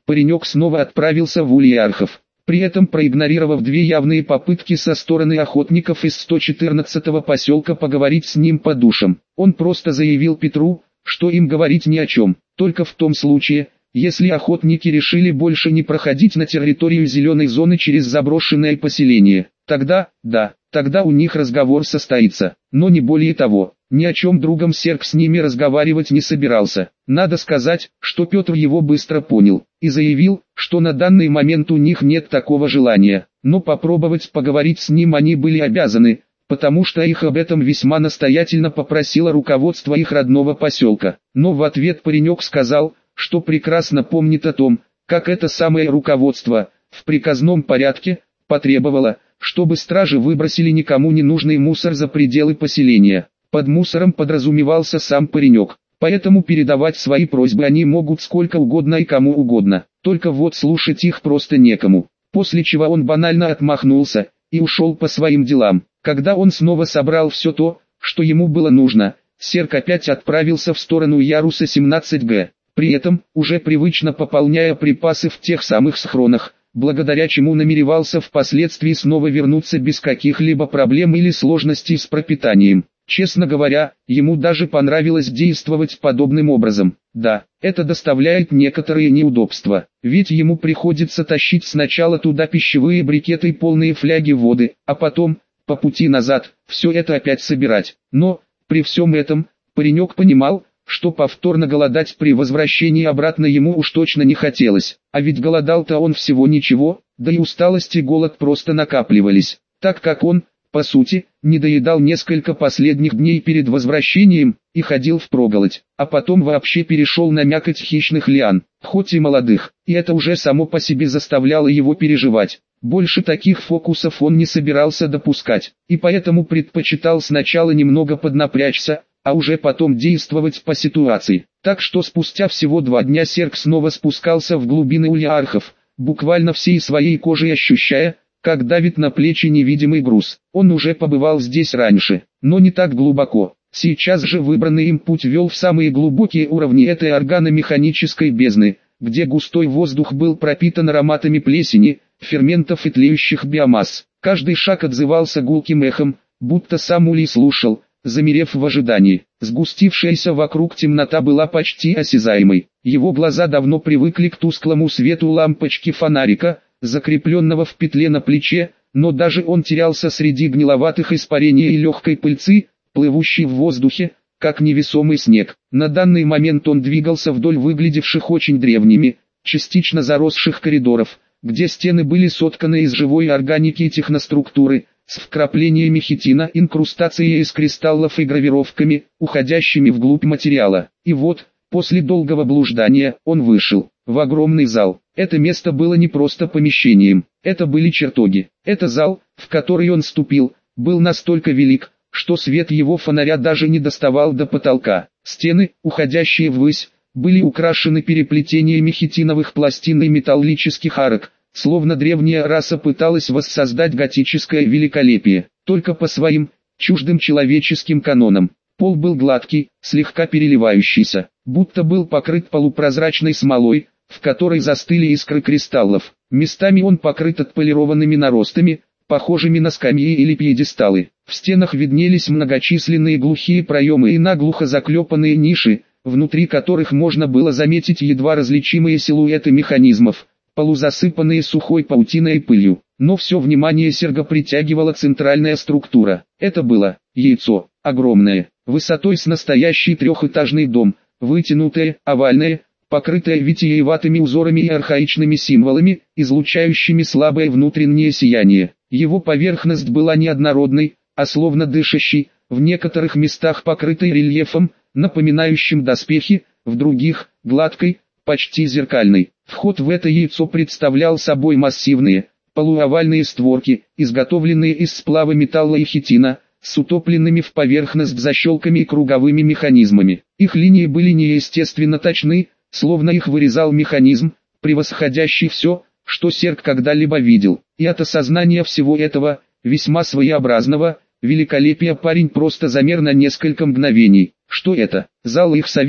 паренек снова отправился в Ульяхов, при этом проигнорировав две явные попытки со стороны охотников из 114-го поселка поговорить с ним по душам. Он просто заявил Петру, что им говорить ни о чем, только в том случае, если охотники решили больше не проходить на территорию зеленой зоны через заброшенное поселение. Тогда, да, тогда у них разговор состоится, но не более того. Ни о чем другом Серг с ними разговаривать не собирался. Надо сказать, что Петр его быстро понял, и заявил, что на данный момент у них нет такого желания, но попробовать поговорить с ним они были обязаны, потому что их об этом весьма настоятельно попросило руководство их родного поселка. Но в ответ паренек сказал, что прекрасно помнит о том, как это самое руководство, в приказном порядке, потребовало, чтобы стражи выбросили никому не нужный мусор за пределы поселения. Под мусором подразумевался сам паренек, поэтому передавать свои просьбы они могут сколько угодно и кому угодно, только вот слушать их просто некому. После чего он банально отмахнулся и ушел по своим делам. Когда он снова собрал все то, что ему было нужно, Серг опять отправился в сторону Яруса 17Г, при этом уже привычно пополняя припасы в тех самых схронах, благодаря чему намеревался впоследствии снова вернуться без каких-либо проблем или сложностей с пропитанием. Честно говоря, ему даже понравилось действовать подобным образом. Да, это доставляет некоторые неудобства, ведь ему приходится тащить сначала туда пищевые брикеты и полные фляги воды, а потом, по пути назад, все это опять собирать. Но, при всем этом, паренек понимал, что повторно голодать при возвращении обратно ему уж точно не хотелось, а ведь голодал-то он всего ничего, да и усталость и голод просто накапливались, так как он, по сути, не доедал несколько последних дней перед возвращением и ходил впроголодь, а потом вообще перешел на мякоть хищных лиан, хоть и молодых, и это уже само по себе заставляло его переживать. Больше таких фокусов он не собирался допускать, и поэтому предпочитал сначала немного поднапрячься, а уже потом действовать по ситуации. Так что спустя всего 2 дня Серг снова спускался в глубины Ульяхов, буквально всей своей кожей ощущая, как давит на плечи невидимый груз. Он уже побывал здесь раньше, но не так глубоко. Сейчас же выбранный им путь вел в самые глубокие уровни этой органомеханической бездны, где густой воздух был пропитан ароматами плесени, ферментов и тлеющих биомасс. Каждый шаг отзывался гулким эхом, будто сам Улей слушал, замерев в ожидании. Сгустившаяся вокруг темнота была почти осязаемой. Его глаза давно привыкли к тусклому свету лампочки фонарика, закрепленного в петле на плече, но даже он терялся среди гниловатых испарений и легкой пыльцы, плывущей в воздухе, как невесомый снег. На данный момент он двигался вдоль выглядевших очень древними, частично заросших коридоров, где стены были сотканы из живой органики и техноструктуры, с вкраплениями хитина, инкрустацией из кристаллов и гравировками, уходящими вглубь материала. И вот, после долгого блуждания, он вышел в огромный зал. Это место было не просто помещением, это были чертоги. Это зал, в который он ступил, был настолько велик, что свет его фонаря даже не доставал до потолка. Стены, уходящие ввысь, были украшены переплетениями хитиновых пластин и металлических арок, словно древняя раса пыталась воссоздать готическое великолепие, только по своим, чуждым человеческим канонам. Пол был гладкий, слегка переливающийся, будто был покрыт полупрозрачной смолой, в которой застыли искры кристаллов. Местами он покрыт отполированными наростами, похожими на скамьи или пьедесталы. В стенах виднелись многочисленные глухие проемы и наглухо заклепанные ниши, внутри которых можно было заметить едва различимые силуэты механизмов, полузасыпанные сухой паутиной и пылью. Но все внимание Серга притягивала центральная структура. Это было яйцо, огромное, высотой с настоящий трехэтажный дом, вытянутое, овальное, покрытое витиеватыми узорами и архаичными символами, излучающими слабое внутреннее сияние. Его поверхность была неоднородной, а словно дышащей, в некоторых местах покрытой рельефом, напоминающим доспехи, в других – гладкой, почти зеркальной. Вход в это яйцо представлял собой массивные, полуовальные створки, изготовленные из сплава металла и хитина, с утопленными в поверхность защелками и круговыми механизмами. Их линии были неестественно точны, словно их вырезал механизм, превосходящий все, что Серг когда-либо видел. И от осознания всего этого, весьма своеобразного, великолепия парень просто замер на несколько мгновений. Что это? Зал их совета?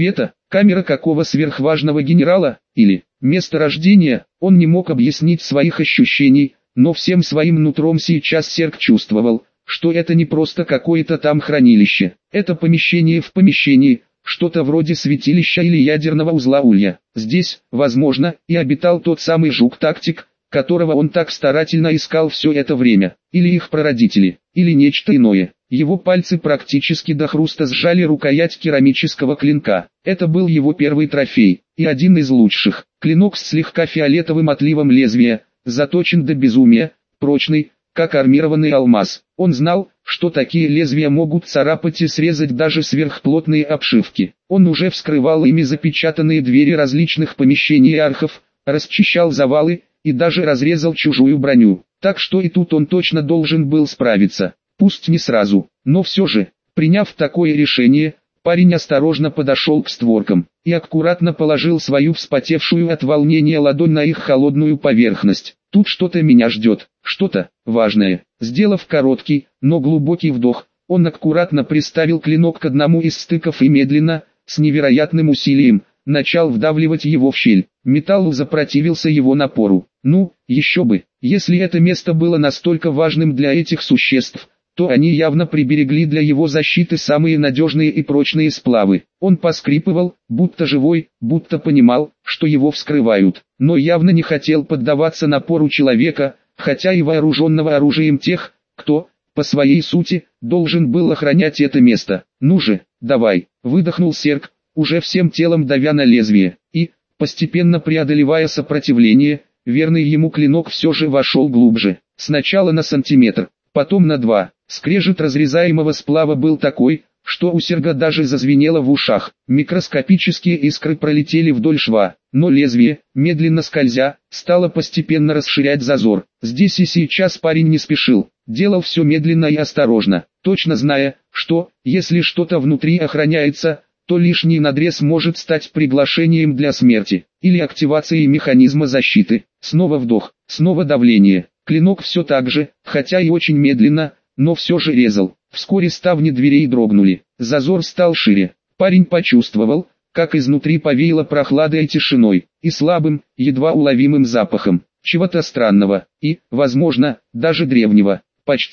Камера какого сверхважного генерала, или место рождения, он не мог объяснить своих ощущений, но всем своим нутром сейчас Серг чувствовал, что это не просто какое-то там хранилище, это помещение в помещении, что-то вроде святилища или ядерного узла Улья. Здесь, возможно, и обитал тот самый жук-тактик, которого он так старательно искал все это время, или их прародители, или нечто иное. Его пальцы практически до хруста сжали рукоять керамического клинка. Это был его первый трофей, и один из лучших. Клинок с слегка фиолетовым отливом лезвия, заточен до безумия, прочный, как армированный алмаз. Он знал, что такие лезвия могут царапать и срезать даже сверхплотные обшивки. Он уже вскрывал ими запечатанные двери различных помещений архов, расчищал завалы, и даже разрезал чужую броню. Так что и тут он точно должен был справиться. Пусть не сразу, но все же, приняв такое решение, парень осторожно подошел к створкам и аккуратно положил свою вспотевшую от волнения ладонь на их холодную поверхность. Тут что-то меня ждет, что-то важное. Сделав короткий, но глубокий вдох, он аккуратно приставил клинок к одному из стыков и медленно, с невероятным усилием, начал вдавливать его в щель. Металл запротивился его напору. Ну, еще бы, если это место было настолько важным для этих существ, то они явно приберегли для его защиты самые надежные и прочные сплавы. Он поскрипывал, будто живой, будто понимал, что его вскрывают, но явно не хотел поддаваться напору человека, хотя и вооруженного оружием тех, кто, по своей сути, должен был охранять это место. «Ну же, давай», — выдохнул Серг, уже всем телом давя на лезвие, и, постепенно преодолевая сопротивление, верный ему клинок все же вошел глубже, сначала на сантиметр, потом на 2. Скрежет разрезаемого сплава был такой, что у Серга даже зазвенело в ушах. Микроскопические искры пролетели вдоль шва, но лезвие, медленно скользя, стало постепенно расширять зазор. Здесь и сейчас парень не спешил, делал все медленно и осторожно, точно зная, что, если что-то внутри охраняется, то лишний надрез может стать приглашением для смерти, или активацией механизма защиты. Снова вдох, снова давление. Клинок все так же, хотя и очень медленно, но все же резал. Вскоре ставни дверей дрогнули, зазор стал шире. Парень почувствовал, как изнутри повеяло прохладой и тишиной, и слабым, едва уловимым запахом чего-то странного, и, возможно, даже древнего.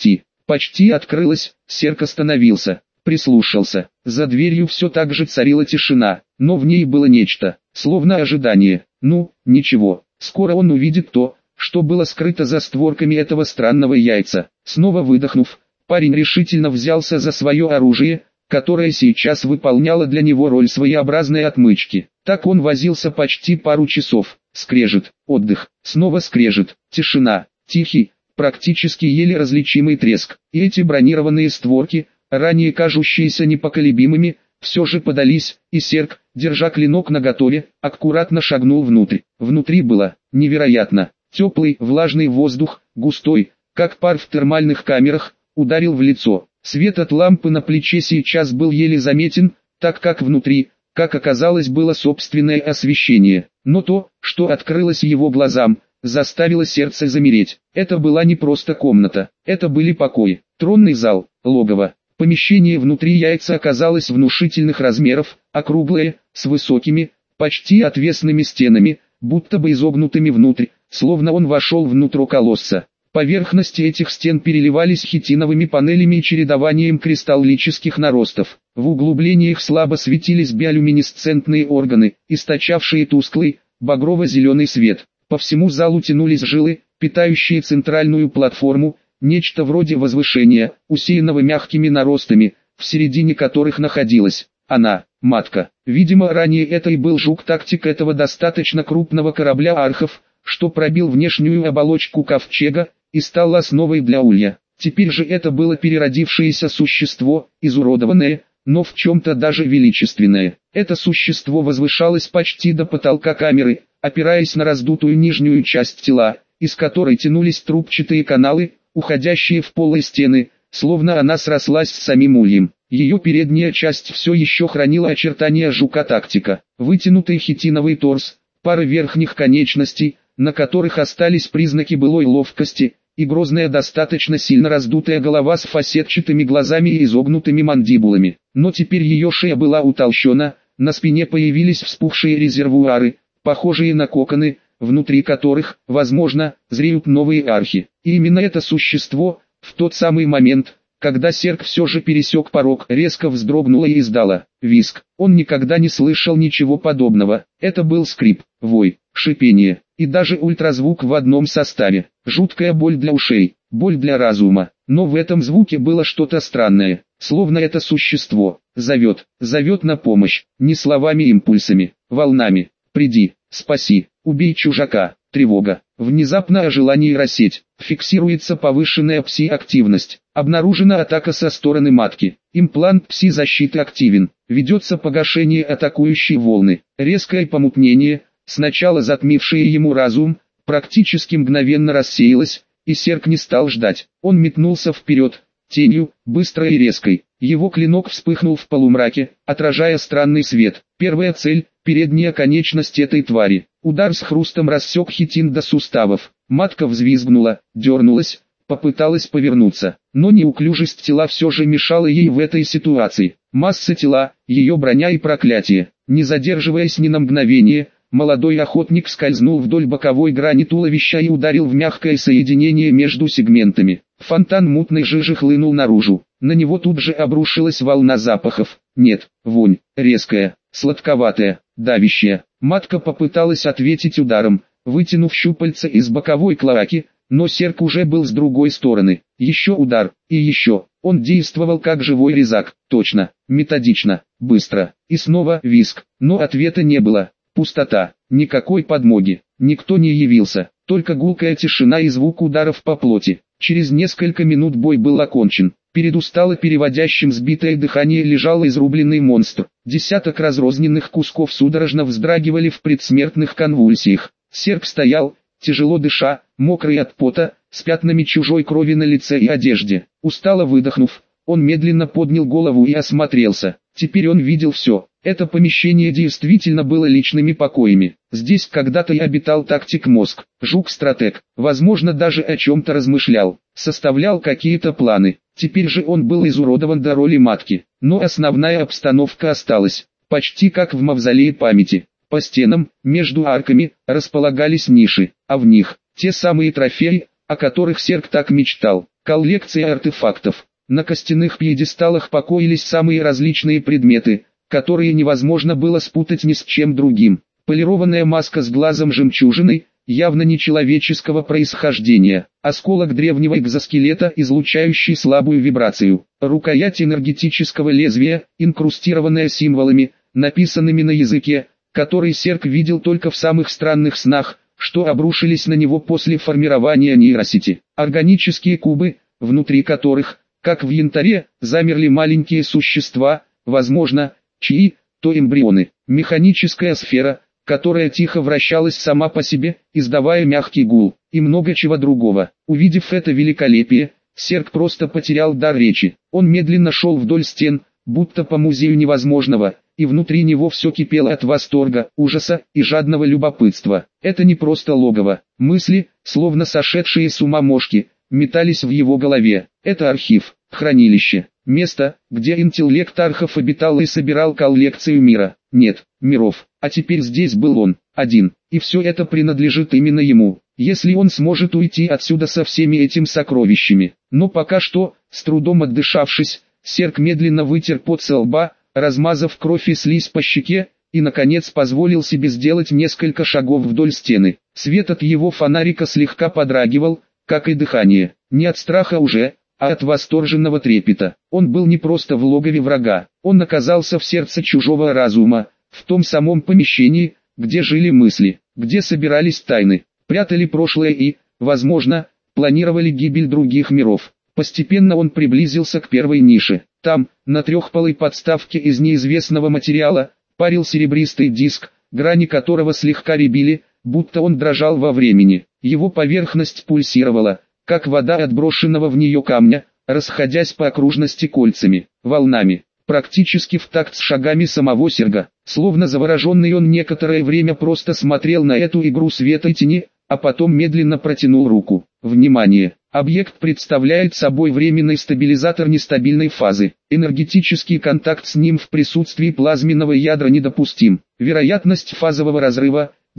Почти открылось. Серг остановился, прислушался. За дверью все так же царила тишина, но в ней было нечто, словно ожидание. Ну, ничего, скоро он увидит то, что было скрыто за створками этого странного яйца. Снова выдохнув, парень решительно взялся за свое оружие, которое сейчас выполняло для него роль своеобразной отмычки. Так он возился почти пару часов. Скрежет, отдых, снова скрежет, тишина, тихий, практически еле различимый треск. И эти бронированные створки, ранее кажущиеся непоколебимыми, все же подались, и Серг, держа клинок наготове, аккуратно шагнул внутрь. Внутри было невероятно. Теплый, влажный воздух, густой, как пар в термальных камерах, ударил в лицо. Свет от лампы на плече сейчас был еле заметен, так как внутри, как оказалось, было собственное освещение. Но то, что открылось его глазам, заставило сердце замереть. Это была не просто комната, это были покои, тронный зал, логово. Помещение внутри яйца оказалось внушительных размеров, округлое, с высокими, почти отвесными стенами, будто бы изогнутыми внутрь, словно он вошел внутрь колосса. Поверхности этих стен переливались хитиновыми панелями и чередованием кристаллических наростов. В углублениях слабо светились биолюминесцентные органы, источавшие тусклый, багрово-зеленый свет. По всему залу тянулись жилы, питающие центральную платформу, нечто вроде возвышения, усеянного мягкими наростами, в середине которых находилась она, матка. Видимо, ранее это и был жук-тактик этого достаточно крупного корабля архов, что пробил внешнюю оболочку ковчега и стал основой для улья. Теперь же это было переродившееся существо, изуродованное, но в чем-то даже величественное. Это существо возвышалось почти до потолка камеры, опираясь на раздутую нижнюю часть тела, из которой тянулись трубчатые каналы, уходящие в полые стены, словно она срослась с самим ульем. Ее передняя часть все еще хранила очертания жука-тактика. Вытянутый хитиновый торс, пара верхних конечностей, на которых остались признаки былой ловкости, и грозная достаточно сильно раздутая голова с фасетчатыми глазами и изогнутыми мандибулами. Но теперь ее шея была утолщена, на спине появились вспухшие резервуары, похожие на коконы, внутри которых, возможно, зреют новые архи. И именно это существо, в тот самый момент, когда Серк все же пересек порог, резко вздрогнуло и издало визг. Он никогда не слышал ничего подобного. Это был скрип, вой, шипение и даже ультразвук в одном составе. Жуткая боль для ушей, боль для разума. Но в этом звуке было что-то странное, словно это существо зовет на помощь, не словами-импульсами, волнами. Приди, спаси, убей чужака. Тревога. Внезапно ожила нейросеть. Фиксируется повышенная пси-активность. Обнаружена атака со стороны матки. Имплант пси-защиты активен. Ведется погашение атакующей волны. Резкое помутнение, сначала затмившее ему разум, практически мгновенно рассеялось, и Серк не стал ждать. Он метнулся вперед, тенью, быстрой и резкой. Его клинок вспыхнул в полумраке, отражая странный свет. Первая цель — передняя конечность этой твари. Удар с хрустом рассек хитин до суставов. Матка взвизгнула, дернулась, попыталась повернуться. Но неуклюжесть тела все же мешала ей в этой ситуации. Масса тела, ее броня и проклятие. Не задерживаясь ни на мгновение, молодой охотник скользнул вдоль боковой грани туловища и ударил в мягкое соединение между сегментами. Фонтан мутной жижи хлынул наружу. На него тут же обрушилась волна запахов. Нет, вонь, резкая, сладковатая, давящая. Матка попыталась ответить ударом, вытянув щупальца из боковой клоаки, но Серк уже был с другой стороны. Еще удар, и еще. Он действовал как живой резак, точно, методично, быстро. И снова визг, но ответа не было. Пустота, никакой подмоги, никто не явился, только гулкая тишина и звук ударов по плоти. Через несколько минут бой был окончен. Перед устало переводящим сбитое дыхание лежал изрубленный монстр. Десяток разрозненных кусков судорожно вздрагивали в предсмертных конвульсиях. Серк стоял, тяжело дыша, мокрый от пота, с пятнами чужой крови на лице и одежде. Устало выдохнув, он медленно поднял голову и осмотрелся. Теперь он видел все. Это помещение действительно было личными покоями. Здесь когда-то и обитал тактик-мозг, жук-стратег, возможно даже о чем-то размышлял, составлял какие-то планы. Теперь же он был изуродован до роли матки, но основная обстановка осталась, почти как в мавзолее памяти. По стенам, между арками, располагались ниши, а в них, те самые трофеи, о которых Серк так мечтал, коллекция артефактов. На костяных пьедесталах покоились самые различные предметы, которые невозможно было спутать ни с чем другим. Полированная маска с глазом жемчужиной, явно нечеловеческого происхождения, осколок древнего экзоскелета, излучающий слабую вибрацию, рукоять энергетического лезвия, инкрустированная символами, написанными на языке, который Серк видел только в самых странных снах, что обрушились на него после формирования нейросети. Органические кубы, внутри которых, как в янтаре, замерли маленькие существа, возможно, чьи, то эмбрионы. Механическая сфера, которая тихо вращалась сама по себе, издавая мягкий гул, и много чего другого. Увидев это великолепие, Серк просто потерял дар речи. Он медленно шел вдоль стен, будто по музею невозможного, и внутри него все кипело от восторга, ужаса и жадного любопытства. Это не просто логово. Мысли, словно сошедшие с ума мошки, метались в его голове. Это архив, хранилище, место, где интеллект архов обитал и собирал коллекцию мира. Нет, миров. А теперь здесь был он, один, и все это принадлежит именно ему. Если он сможет уйти отсюда со всеми этими сокровищами. Но пока что, с трудом отдышавшись, Серк медленно вытер пот со лба, размазав кровь и слизь по щеке, и наконец позволил себе сделать несколько шагов вдоль стены. Свет от его фонарика слегка подрагивал, как и дыхание, не от страха уже, а от восторженного трепета. Он был не просто в логове врага, он оказался в сердце чужого разума, в том самом помещении, где жили мысли, где собирались тайны, прятали прошлое и, возможно, планировали гибель других миров. Постепенно он приблизился к первой нише. Там, на трехполой подставке из неизвестного материала, парил серебристый диск, грани которого слегка рябили, будто он дрожал во времени. Его поверхность пульсировала, как вода от брошенного в нее камня, расходясь по окружности кольцами, волнами, практически в такт с шагами самого Серга. Словно завороженный он некоторое время просто смотрел на эту игру света и тени, а потом медленно протянул руку. Внимание! Объект представляет собой временный стабилизатор нестабильной фазы. Энергетический контакт с ним в присутствии плазменного ядра недопустим. Вероятность фазового разрыва –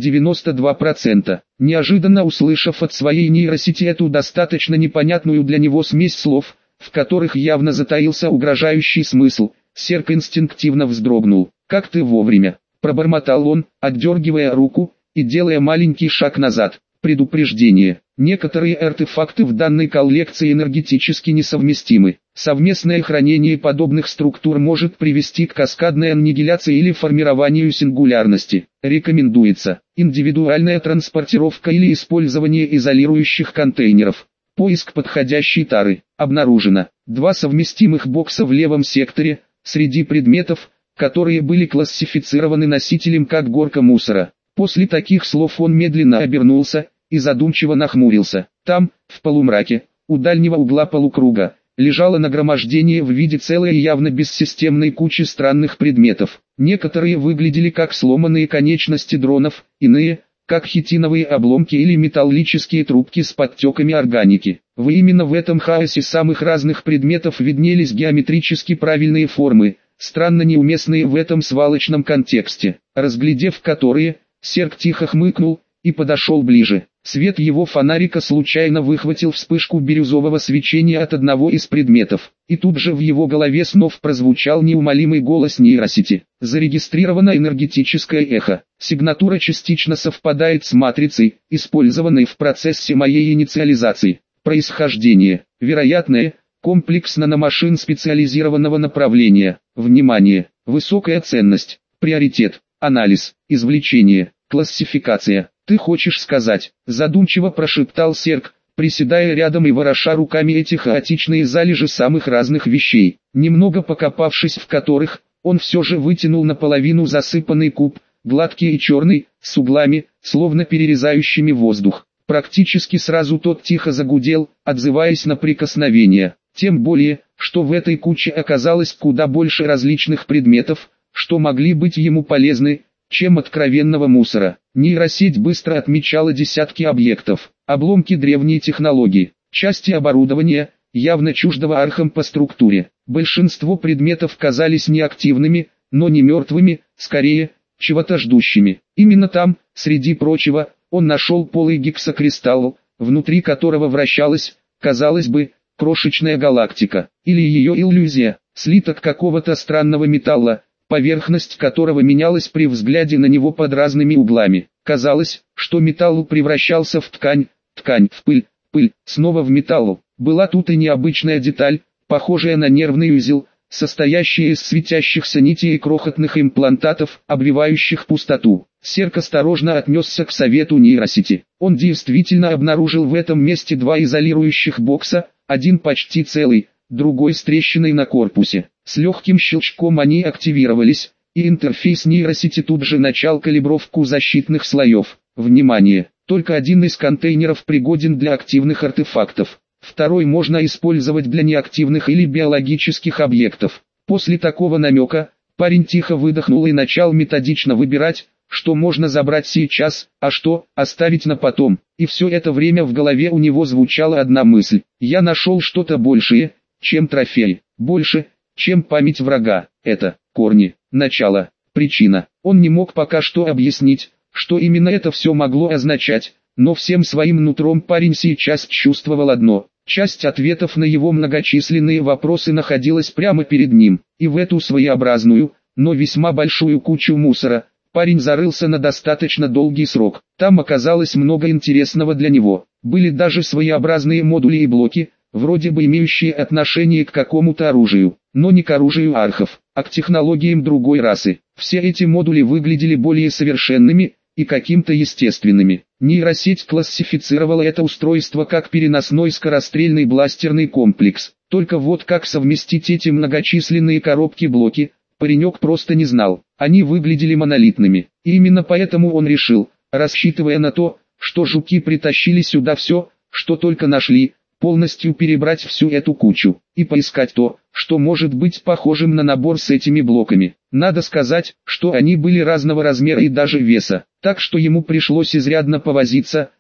92%. Неожиданно услышав от своей нейросети эту достаточно непонятную для него смесь слов, в которых явно затаился угрожающий смысл, Серк инстинктивно вздрогнул. «Как ты вовремя!» – пробормотал он, отдергивая руку и делая маленький шаг назад. Предупреждение. Некоторые артефакты в данной коллекции энергетически несовместимы. Совместное хранение подобных структур может привести к каскадной аннигиляции или формированию сингулярности. Рекомендуется индивидуальная транспортировка или использование изолирующих контейнеров. Поиск подходящей тары. Обнаружено 2 совместимых бокса в левом секторе, среди предметов, которые были классифицированы носителем как горка мусора. После таких слов он медленно обернулся и задумчиво нахмурился. Там, в полумраке, у дальнего угла полукруга, лежало нагромождение в виде целой и явно бессистемной кучи странных предметов. Некоторые выглядели как сломанные конечности дронов, иные – как хитиновые обломки или металлические трубки с подтеками органики. Именно в этом хаосе самых разных предметов виднелись геометрически правильные формы, странно неуместные в этом свалочном контексте, разглядев которые, Серк тихо хмыкнул и подошел ближе. Свет его фонарика случайно выхватил вспышку бирюзового свечения от одного из предметов, и тут же в его голове снова прозвучал неумолимый голос нейросети. Зарегистрировано энергетическое эхо. Сигнатура частично совпадает с матрицей, использованной в процессе моей инициализации. Происхождение. Вероятное. Комплекс наномашин специализированного направления. Внимание. Высокая ценность. Приоритет. Анализ. Извлечение. Классификация. «Ты хочешь сказать?» – задумчиво прошептал Серк, приседая рядом и вороша руками эти хаотичные залежи самых разных вещей, немного покопавшись в которых, он все же вытянул наполовину засыпанный куб, гладкий и черный, с углами, словно перерезающими воздух. Практически сразу тот тихо загудел, отзываясь на прикосновение. Тем более, что в этой куче оказалось куда больше различных предметов, что могли быть ему полезны, чем откровенного мусора. Нейросеть быстро отмечала десятки объектов, обломки древней технологии, части оборудования, явно чуждого архам по структуре. Большинство предметов казались неактивными, но не мертвыми, скорее, чего-то ждущими. Именно там, среди прочего, он нашел полый гексакристалл, внутри которого вращалась, казалось бы, крошечная галактика, или ее иллюзия, слиток какого-то странного металла, поверхность которого менялась при взгляде на него под разными углами. Казалось, что металл превращался в ткань, ткань в пыль, пыль снова в металл. Была тут и необычная деталь, похожая на нервный узел, состоящая из светящихся нитей и крохотных имплантатов, обвивающих пустоту. Серк осторожно отнесся к совету нейросети. Он действительно обнаружил в этом месте 2 изолирующих бокса, один почти целый, другой с трещиной на корпусе. С легким щелчком они активировались, и интерфейс нейросети тут же начал калибровку защитных слоев. Внимание! Только один из контейнеров пригоден для активных артефактов. Второй можно использовать для неактивных или биологических объектов. После такого намека, парень тихо выдохнул и начал методично выбирать, что можно забрать сейчас, а что оставить на потом. И все это время в голове у него звучала одна мысль. Я нашел что-то большее, чем трофей. Больше, чем память врага. Это корни, начало, причина. Он не мог пока что объяснить, что именно это все могло означать, но всем своим нутром парень сейчас чувствовал одно. Часть ответов на его многочисленные вопросы находилась прямо перед ним, и в эту своеобразную, но весьма большую кучу мусора, парень зарылся на достаточно долгий срок. Там оказалось много интересного для него. Были даже своеобразные модули и блоки, вроде бы имеющие отношение к какому-то оружию, но не к оружию архов, а к технологиям другой расы. Все эти модули выглядели более совершенными и каким-то естественными. Нейросеть классифицировала это устройство как переносной скорострельный бластерный комплекс. Только вот как совместить эти многочисленные коробки-блоки, паренек просто не знал. Они выглядели монолитными. И именно поэтому он решил, рассчитывая на то, что жуки притащили сюда все, что только нашли, полностью перебрать всю эту кучу и поискать то, что может быть похожим на набор с этими блоками. Надо сказать, что они были разного размера и даже веса, так что ему пришлось изрядно повозиться,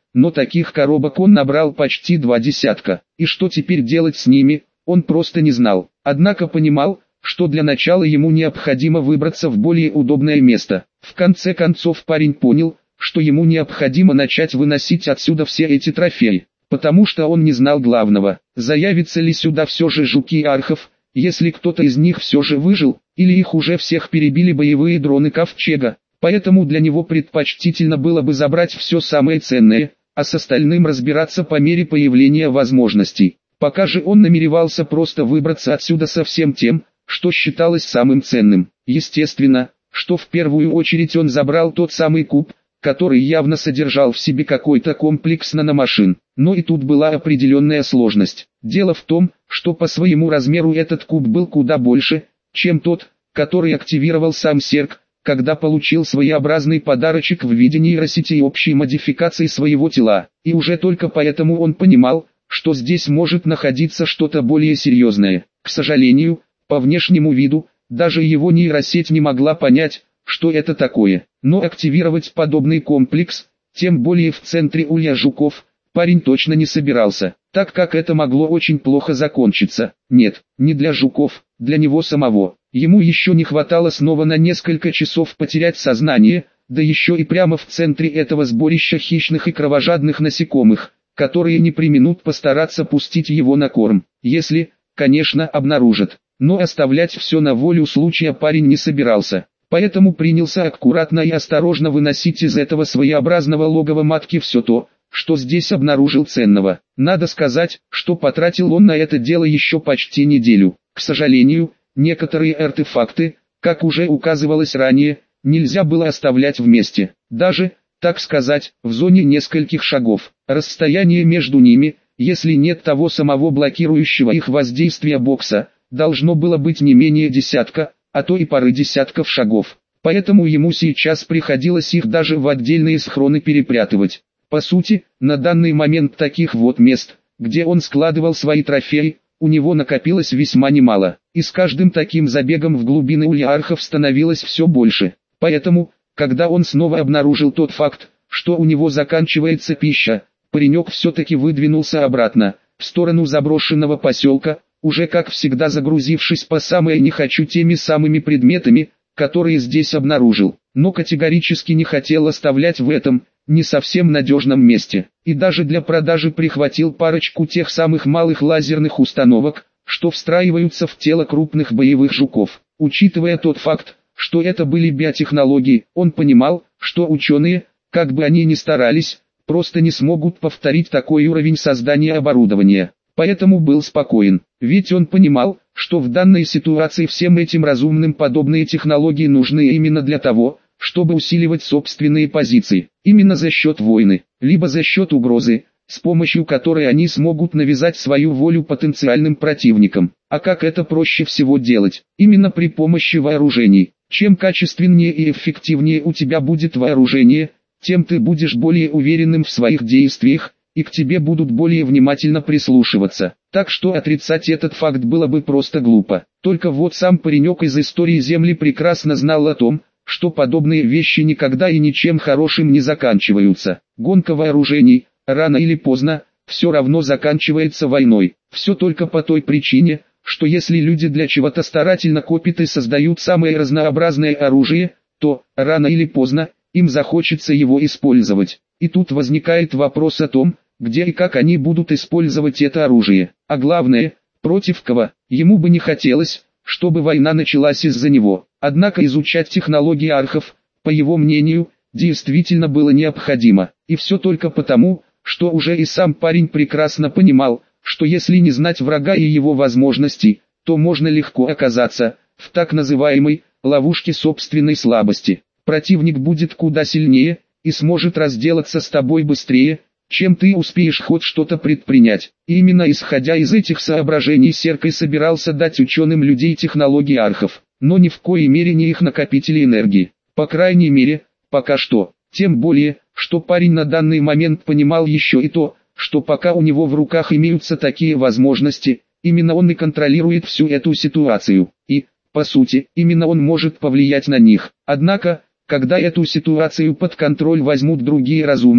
но таких коробок он набрал почти 20. И что теперь делать с ними, он просто не знал. Однако понимал, что для начала ему необходимо выбраться в более удобное место. В конце концов парень понял, что ему необходимо начать выносить отсюда все эти трофеи, потому что он не знал главного: заявятся ли сюда все же жуки архов, если кто-то из них все же выжил, или их уже всех перебили боевые дроны Ковчега. Поэтому для него предпочтительно было бы забрать все самое ценное, а с остальным разбираться по мере появления возможностей. Пока же он намеревался просто выбраться отсюда со всем тем, что считалось самым ценным. Естественно, что в первую очередь он забрал тот самый куб, который явно содержал в себе какой-то комплекс наномашин. Но и тут была определенная сложность. Дело в том, что по своему размеру этот куб был куда больше, чем тот, который активировал сам Серк, когда получил своеобразный подарочек в виде нейросети и общей модификации своего тела. И уже только поэтому он понимал, что здесь может находиться что-то более серьезное. К сожалению, по внешнему виду, даже его нейросеть не могла понять, что это такое. Но активировать подобный комплекс, тем более в центре улья жуков, парень точно не собирался, так как это могло очень плохо закончиться. Нет, не для жуков, для него самого. Ему еще не хватало снова на несколько часов потерять сознание, да еще и прямо в центре этого сборища хищных и кровожадных насекомых, которые не преминут постараться пустить его на корм, если, конечно, обнаружат. Но оставлять все на волю случая парень не собирался. Поэтому принялся аккуратно и осторожно выносить из этого своеобразного логова матки все то, что здесь обнаружил ценного. Надо сказать, что потратил он на это дело еще почти неделю. К сожалению, некоторые артефакты, как уже указывалось ранее, нельзя было оставлять вместе. Даже, так сказать, в зоне нескольких шагов. Расстояние между ними, если нет того самого блокирующего их воздействия бокса, должно было быть не менее десятка, а то и пары десятков шагов. Поэтому ему сейчас приходилось их даже в отдельные схроны перепрятывать. По сути, на данный момент таких вот мест, где он складывал свои трофеи, у него накопилось весьма немало. И с каждым таким забегом в глубины улья архов становилось все больше. Поэтому, когда он снова обнаружил тот факт, что у него заканчивается пища, паренек все-таки выдвинулся обратно, в сторону заброшенного поселка, уже как всегда загрузившись по самое не хочу теми самыми предметами, которые здесь обнаружил, но категорически не хотел оставлять в этом, не совсем надежном месте, и даже для продажи прихватил парочку тех самых малых лазерных установок, что встраиваются в тело крупных боевых жуков. Учитывая тот факт, что это были биотехнологии, он понимал, что ученые, как бы они ни старались, просто не смогут повторить такой уровень создания оборудования. Поэтому был спокоен, ведь он понимал, что в данной ситуации всем этим разумным подобные технологии нужны именно для того, чтобы усиливать собственные позиции, именно за счет войны, либо за счет угрозы, с помощью которой они смогут навязать свою волю потенциальным противникам. А как это проще всего делать? Именно при помощи вооружений. Чем качественнее и эффективнее у тебя будет вооружение, тем ты будешь более уверенным в своих действиях, и к тебе будут более внимательно прислушиваться. Так что отрицать этот факт было бы просто глупо. Только вот сам паренек из истории Земли прекрасно знал о том, что подобные вещи никогда и ничем хорошим не заканчиваются. Гонка вооружений, рано или поздно, все равно заканчивается войной. Все только по той причине, что если люди для чего-то старательно копят и создают самое разнообразное оружие, то, рано или поздно, им захочется его использовать. И тут возникает вопрос о том, где и как они будут использовать это оружие. А главное, против кого. Ему бы не хотелось, чтобы война началась из-за него. Однако изучать технологии архов, по его мнению, действительно было необходимо. И все только потому, что уже и сам парень прекрасно понимал, что если не знать врага и его возможностей, то можно легко оказаться в так называемой ловушке собственной слабости. Противник будет куда сильнее и сможет разделаться с тобой быстрее, чем ты успеешь хоть что-то предпринять. И именно исходя из этих соображений Серк и собирался дать ученым людей технологии архов, но ни в коей мере не их накопители энергии. По крайней мере, пока что. Тем более, что парень на данный момент понимал еще и то, что пока у него в руках имеются такие возможности, именно он и контролирует всю эту ситуацию. И, по сути, именно он может повлиять на них. Однако, когда эту ситуацию под контроль возьмут другие разумные,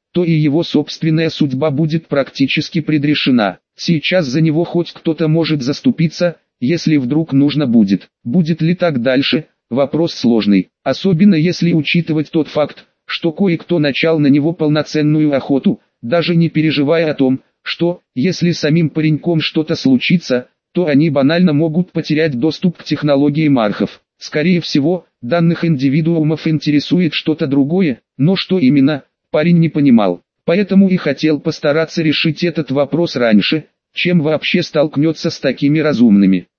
то и его собственная судьба будет практически предрешена. Сейчас за него хоть кто-то может заступиться, если вдруг нужно будет. Будет ли так дальше? Вопрос сложный, особенно если учитывать тот факт, что кое-кто начал на него полноценную охоту, даже не переживая о том, что, если самим пареньком что-то случится, то они банально могут потерять доступ к технологии Мархов. Скорее всего, данных индивидуумов интересует что-то другое, но что именно, парень не понимал. Поэтому и хотел постараться решить этот вопрос раньше, чем вообще столкнется с такими разумными.